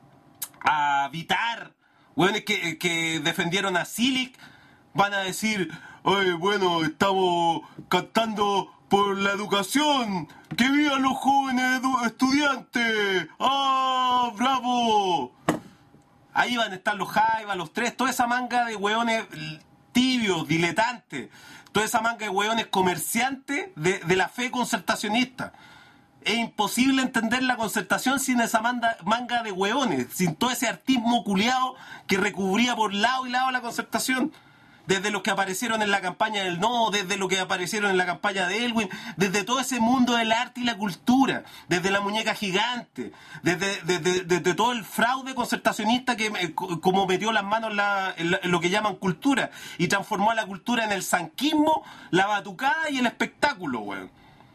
a Vitar, hueones que, que defendieron a Silic, van a decir, oye, bueno, estamos cantando por la educación, que vivan los jóvenes edu- estudiantes, ¡ah, bravo! Ahí van a estar los Jaivas, los tres, toda esa manga de hueones tibios, diletantes, toda esa manga de hueones comerciantes de, de la fe concertacionista. Es imposible entender la concertación sin esa manga, manga de hueones, sin todo ese artismo culiado que recubría por lado y lado la concertación. Desde los que aparecieron en la campaña del No, desde los que aparecieron en la campaña de Elwin, desde todo ese mundo del arte y la cultura, desde la muñeca gigante, desde, desde, desde todo el fraude concertacionista que eh, como metió las manos en, la, en, la, en lo que llaman cultura y transformó a la cultura en el sanquismo, la batucada y el espectáculo, weón.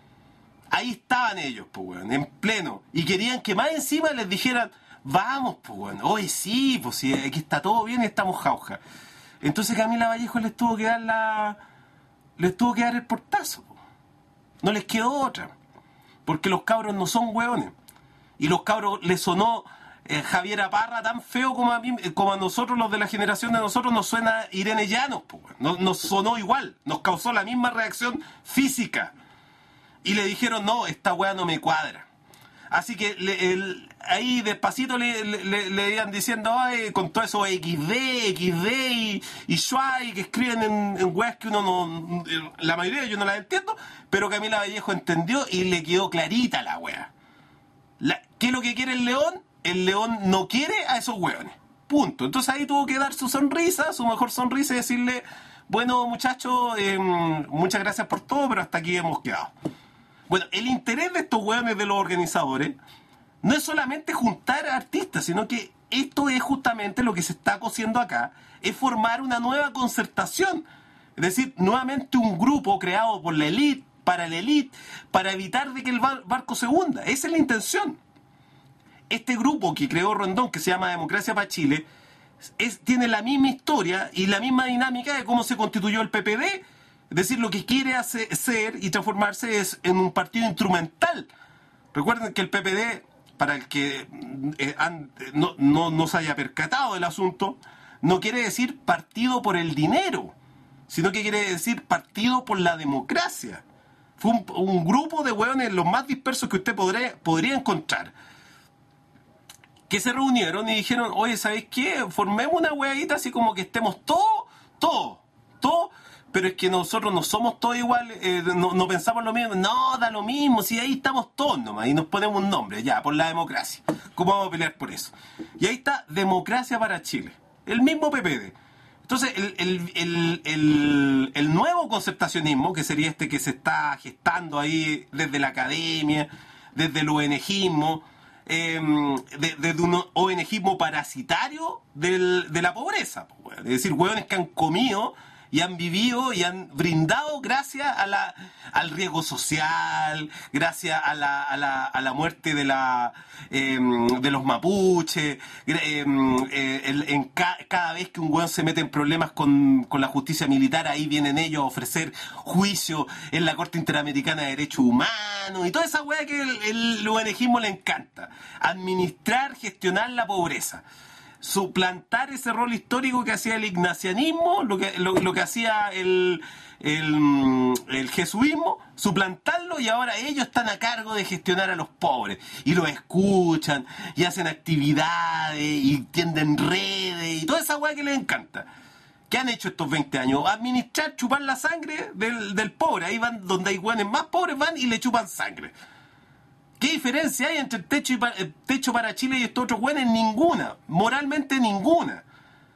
Ahí estaban ellos, pues, weón, en pleno. Y querían que más encima les dijeran, vamos, pues, weón, hoy sí, pues sí, aquí está todo bien y estamos jauja. Entonces Camila Vallejo les tuvo que dar la, les tuvo que dar el portazo. No les quedó otra. Porque los cabros no son hueones. Y los cabros les sonó eh, Javiera Parra tan feo como a mí, como a nosotros, los de la generación de nosotros, nos suena Irene Llanos. Pues, nos, nos sonó igual. Nos causó la misma reacción física. Y le dijeron, no, esta hueá no me cuadra. Así que le, el, ahí despacito le, le, le iban diciendo, ay, con todo eso equis de, equis de y, y Shuai, que escriben en, en weas que uno no, la mayoría yo no las entiendo, pero Camila Vallejo entendió y le quedó clarita la wea. La, ¿Qué es lo que quiere el león? El león no quiere a esos hueones. Punto. Entonces ahí tuvo que dar su sonrisa, su mejor sonrisa y decirle, bueno, muchachos, eh, muchas gracias por todo, pero hasta aquí hemos quedado. Bueno, el interés de estos hueones de los organizadores no es solamente juntar artistas, sino que esto es justamente lo que se está cosiendo acá, es formar una nueva concertación. Es decir, nuevamente un grupo creado por la élite, para la élite, para evitar de que el barco se hunda. Esa es la intención. Este grupo que creó Rondón, que se llama Democracia para Chile, es, tiene la misma historia y la misma dinámica de cómo se constituyó el P P D. Es decir, lo que quiere hacer, ser y transformarse es en un partido instrumental. Recuerden que el P P D, para el que eh, han, no, no, no se haya percatado del asunto, no quiere decir partido por el dinero, sino que quiere decir partido por la democracia. Fue un, un grupo de hueones los más dispersos que usted podré, podría encontrar, que se reunieron y dijeron, oye, ¿sabéis qué? Formemos una hueadita así como que estemos todos, todos, todos, pero es que nosotros no somos todos iguales, eh, no, no pensamos lo mismo, no, da lo mismo, si ahí estamos todos nomás, y nos ponemos un nombre, ya, por la democracia. ¿Cómo vamos a pelear por eso? Y ahí está Democracia para Chile, el mismo P P D. Entonces, el, el, el, el, el nuevo concertacionismo, que sería este que se está gestando ahí desde la academia, desde el ONGismo, eh, de, desde un ONGismo parasitario del, de la pobreza, pues, es decir, hueones que han comido y han vivido y han brindado gracias a la, al riesgo social, gracias a la, a la, a la muerte de, la, eh, de los mapuches, eh, eh, el, en ca, cada vez que un hueón se mete en problemas con, con la justicia militar, ahí vienen ellos a ofrecer juicio en la Corte Interamericana de Derechos Humanos y toda esa hueá que el, el ONGismo le encanta, administrar, gestionar la pobreza. Suplantar ese rol histórico que hacía el ignacianismo, lo que, lo, lo que hacía el, el, el jesuismo, suplantarlo, y ahora ellos están a cargo de gestionar a los pobres y los escuchan y hacen actividades y tienden redes y toda esa hueá que les encanta. ¿Qué han hecho estos veinte años? Administrar, chupar la sangre del, del pobre. Ahí van donde hay hueones más pobres, van y le chupan sangre. ¿Qué diferencia hay entre el techo, y para, el techo para Chile y estos otros hueones? Ninguna. Moralmente ninguna.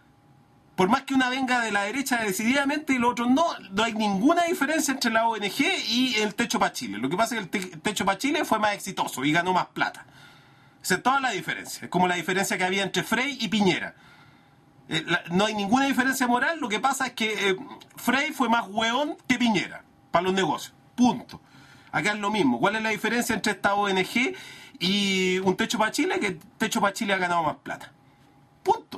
Por más que una venga de la derecha decididamente y los otros no, no hay ninguna diferencia entre la O N G y el techo para Chile. Lo que pasa es que el, te, el techo para Chile fue más exitoso y ganó más plata. Esa es toda la diferencia. Es como la diferencia que había entre Frey y Piñera. Eh, la, no hay ninguna diferencia moral. Lo que pasa es que eh, Frey fue más hueón que Piñera para los negocios. Punto. Acá es lo mismo. ¿Cuál es la diferencia entre esta O N G y un techo para Chile? Que el techo para Chile ha ganado más plata. Punto.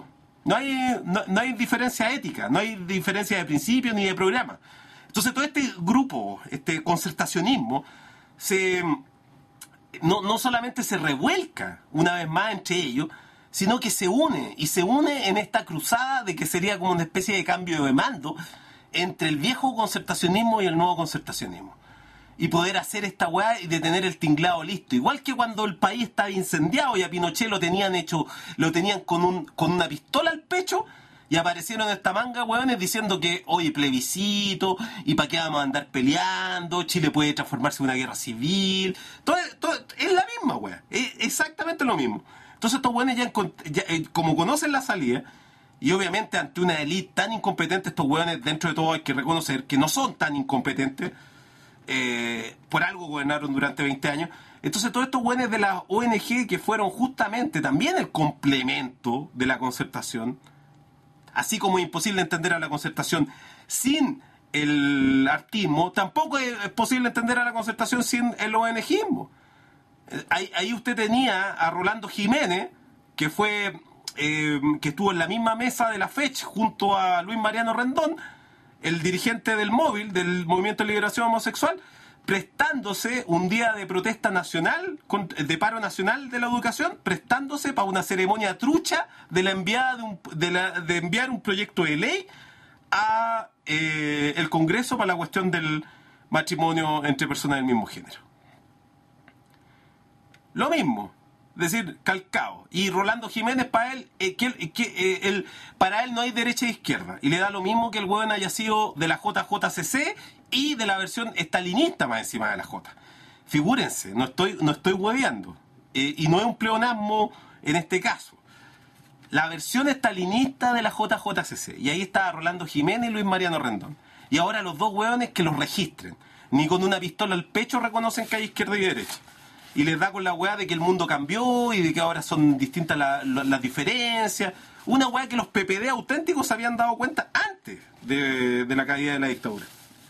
No hay, no, no hay diferencia ética, no hay diferencia de principio ni de programa. Entonces todo este grupo, este concertacionismo, se no, no solamente se revuelca una vez más entre ellos, sino que se une, y se une en esta cruzada de que sería como una especie de cambio de mando entre el viejo concertacionismo y el nuevo concertacionismo. Y poder hacer esta weá y de tener el tinglado listo. Igual que cuando el país estaba incendiado y a Pinochet lo tenían hecho, lo tenían con un con una pistola al pecho, y aparecieron esta manga weones diciendo que, oye, plebiscito, y para qué vamos a andar peleando, Chile puede transformarse en una guerra civil. Todo, todo, es la misma weá, es exactamente lo mismo. Entonces estos weones ya, ya eh, como conocen la salida, y obviamente ante una élite tan incompetente, estos weones dentro de todo hay que reconocer que no son tan incompetentes. Eh, por algo gobernaron durante veinte años. Entonces todos estos güeyes de la O N G que fueron justamente también el complemento de la concertación, así como es imposible entender a la concertación sin el artismo, tampoco es posible entender a la concertación sin el ONGismo. Ahí, ahí usted tenía a Rolando Jiménez, que fue eh, que estuvo en la misma mesa de la FECH junto a Luis Mariano Rendón, el dirigente del móvil, del Movimiento de Liberación Homosexual, prestándose un día de protesta nacional, de paro nacional de la educación, prestándose para una ceremonia trucha de la enviada de, un, de, la, de enviar un proyecto de ley a eh, el Congreso para la cuestión del matrimonio entre personas del mismo género. Lo mismo. Es decir, calcado. Y Rolando Jiménez, para él, eh, que, que, eh, el, para él no hay derecha e izquierda. Y le da lo mismo que el hueón haya sido de la J J C C y de la versión estalinista más encima de la J. Figúrense, no estoy, no estoy hueveando. Eh, y no es un pleonasmo en este caso. La versión estalinista de la J J C C. Y ahí está Rolando Jiménez y Luis Mariano Rendón. Y ahora los dos hueones que los registren. Ni con una pistola al pecho reconocen que hay izquierda y derecha. Y les da con la weá de que el mundo cambió y de que ahora son distintas la, la, las diferencias. Una weá que los P P D auténticos se habían dado cuenta antes de, de la caída de la dictadura.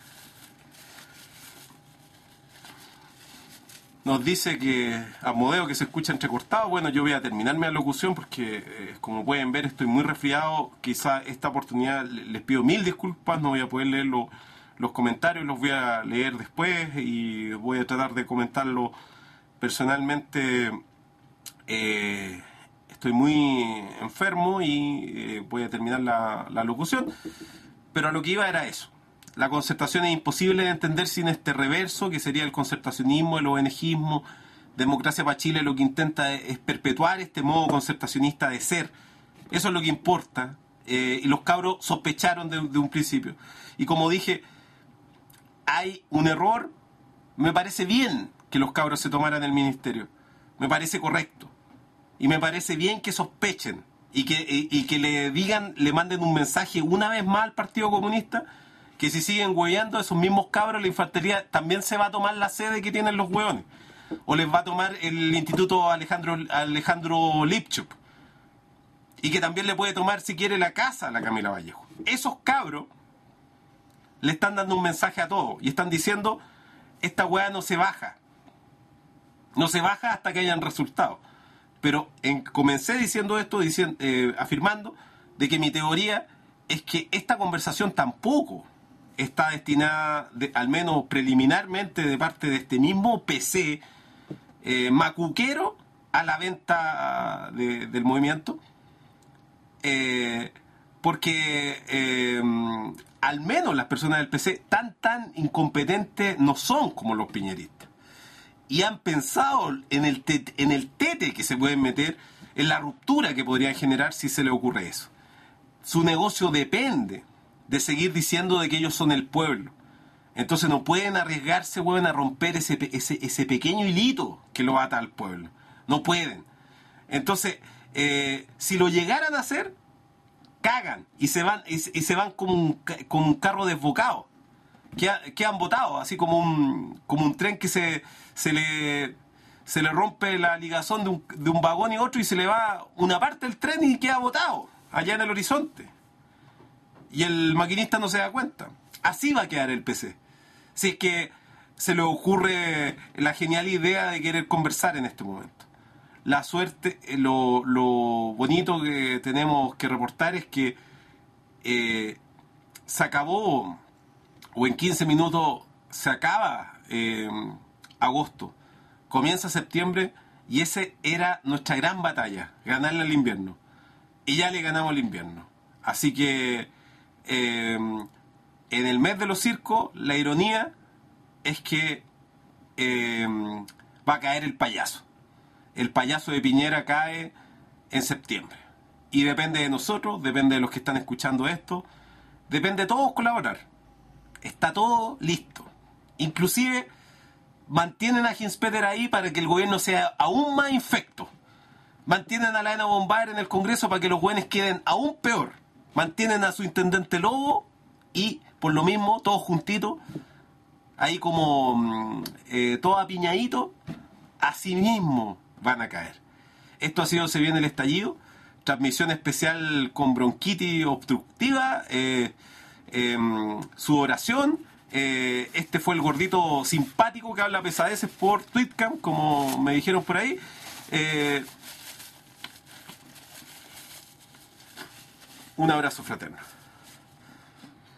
Nos dice que Amodeo que se escucha entrecortado. Bueno, yo voy a terminar mi alocución porque, eh, como pueden ver, estoy muy resfriado. Quizá esta oportunidad les pido mil disculpas. No voy a poder leer lo, los comentarios, los voy a leer después y voy a tratar de comentarlo. Personalmente eh, estoy muy enfermo y eh, voy a terminar la, la locución, pero a lo que iba era eso. La concertación es imposible de entender sin este reverso, que sería el concertacionismo, el ONGismo. Democracia para Chile lo que intenta es, es perpetuar este modo concertacionista de ser. Eso es lo que importa. Eh, y los cabros sospecharon de, de un principio. Y como dije, hay un error, me parece bien que los cabros se tomaran el ministerio. Me parece correcto. Y me parece bien que sospechen y que, y, y que le digan, le manden un mensaje una vez más al Partido Comunista, que si siguen hueveando esos mismos cabros, la infantería también se va a tomar la sede que tienen los hueones. O les va a tomar el Instituto Alejandro, Alejandro Lipchuk. Y que también le puede tomar, si quiere, la casa a la Camila Vallejo. Esos cabros le están dando un mensaje a todos y están diciendo, esta hueá no se baja. No se baja hasta que hayan resultados. Pero en, comencé diciendo esto, diciendo, eh, afirmando de que mi teoría es que esta conversación tampoco está destinada, de, al menos preliminarmente de parte de este mismo P C eh, macuquero, a la venta de, del movimiento. Eh, porque eh, al menos las personas del P C tan tan incompetentes no son como los piñeristas. Y han pensado en el, tete, en el tete que se pueden meter, en la ruptura que podrían generar si se les ocurre eso. Su negocio depende de seguir diciendo de que ellos son el pueblo. Entonces no pueden arriesgarse, weón, a romper ese, ese, ese pequeño hilito que lo ata al pueblo. No pueden. Entonces, eh, si lo llegaran a hacer, cagan y se van, y, y se van como un, como un carro desbocado. Quedan botados, así como un, como un tren que se, se, le, se le rompe la ligazón de un, de un vagón y otro y se le va una parte del tren y queda botado allá en el horizonte. Y el maquinista no se da cuenta. Así va a quedar el P C. Si es que se le ocurre la genial idea de querer conversar en este momento. la suerte, eh, lo, lo bonito que tenemos que reportar es que eh, se acabó, o en quince minutos se acaba eh, agosto, comienza septiembre, y esa era nuestra gran batalla, ganarle al invierno. Y ya le ganamos al invierno. Así que eh, en el mes de los circos, la ironía es que eh, va a caer el payaso. El payaso de Piñera cae en septiembre. Y depende de nosotros, depende de los que están escuchando esto, depende de todos colaborar. Está todo listo. Inclusive mantienen a Ginspeter ahí para que el gobierno sea aún más infecto. Mantienen a la Ana Bombaer en el Congreso para que los güeyes queden aún peor. Mantienen a su intendente Lobo y, por lo mismo, todos juntitos, ahí como eh, todos apiñaditos, así mismo van a caer. Esto ha sido Se Viene el Estallido, transmisión especial con bronquitis obstructiva, eh, eh, sudoración. Eh, este fue el gordito simpático que habla pesadeces por Tweetcam, como me dijeron por ahí. Eh, un abrazo fraterno.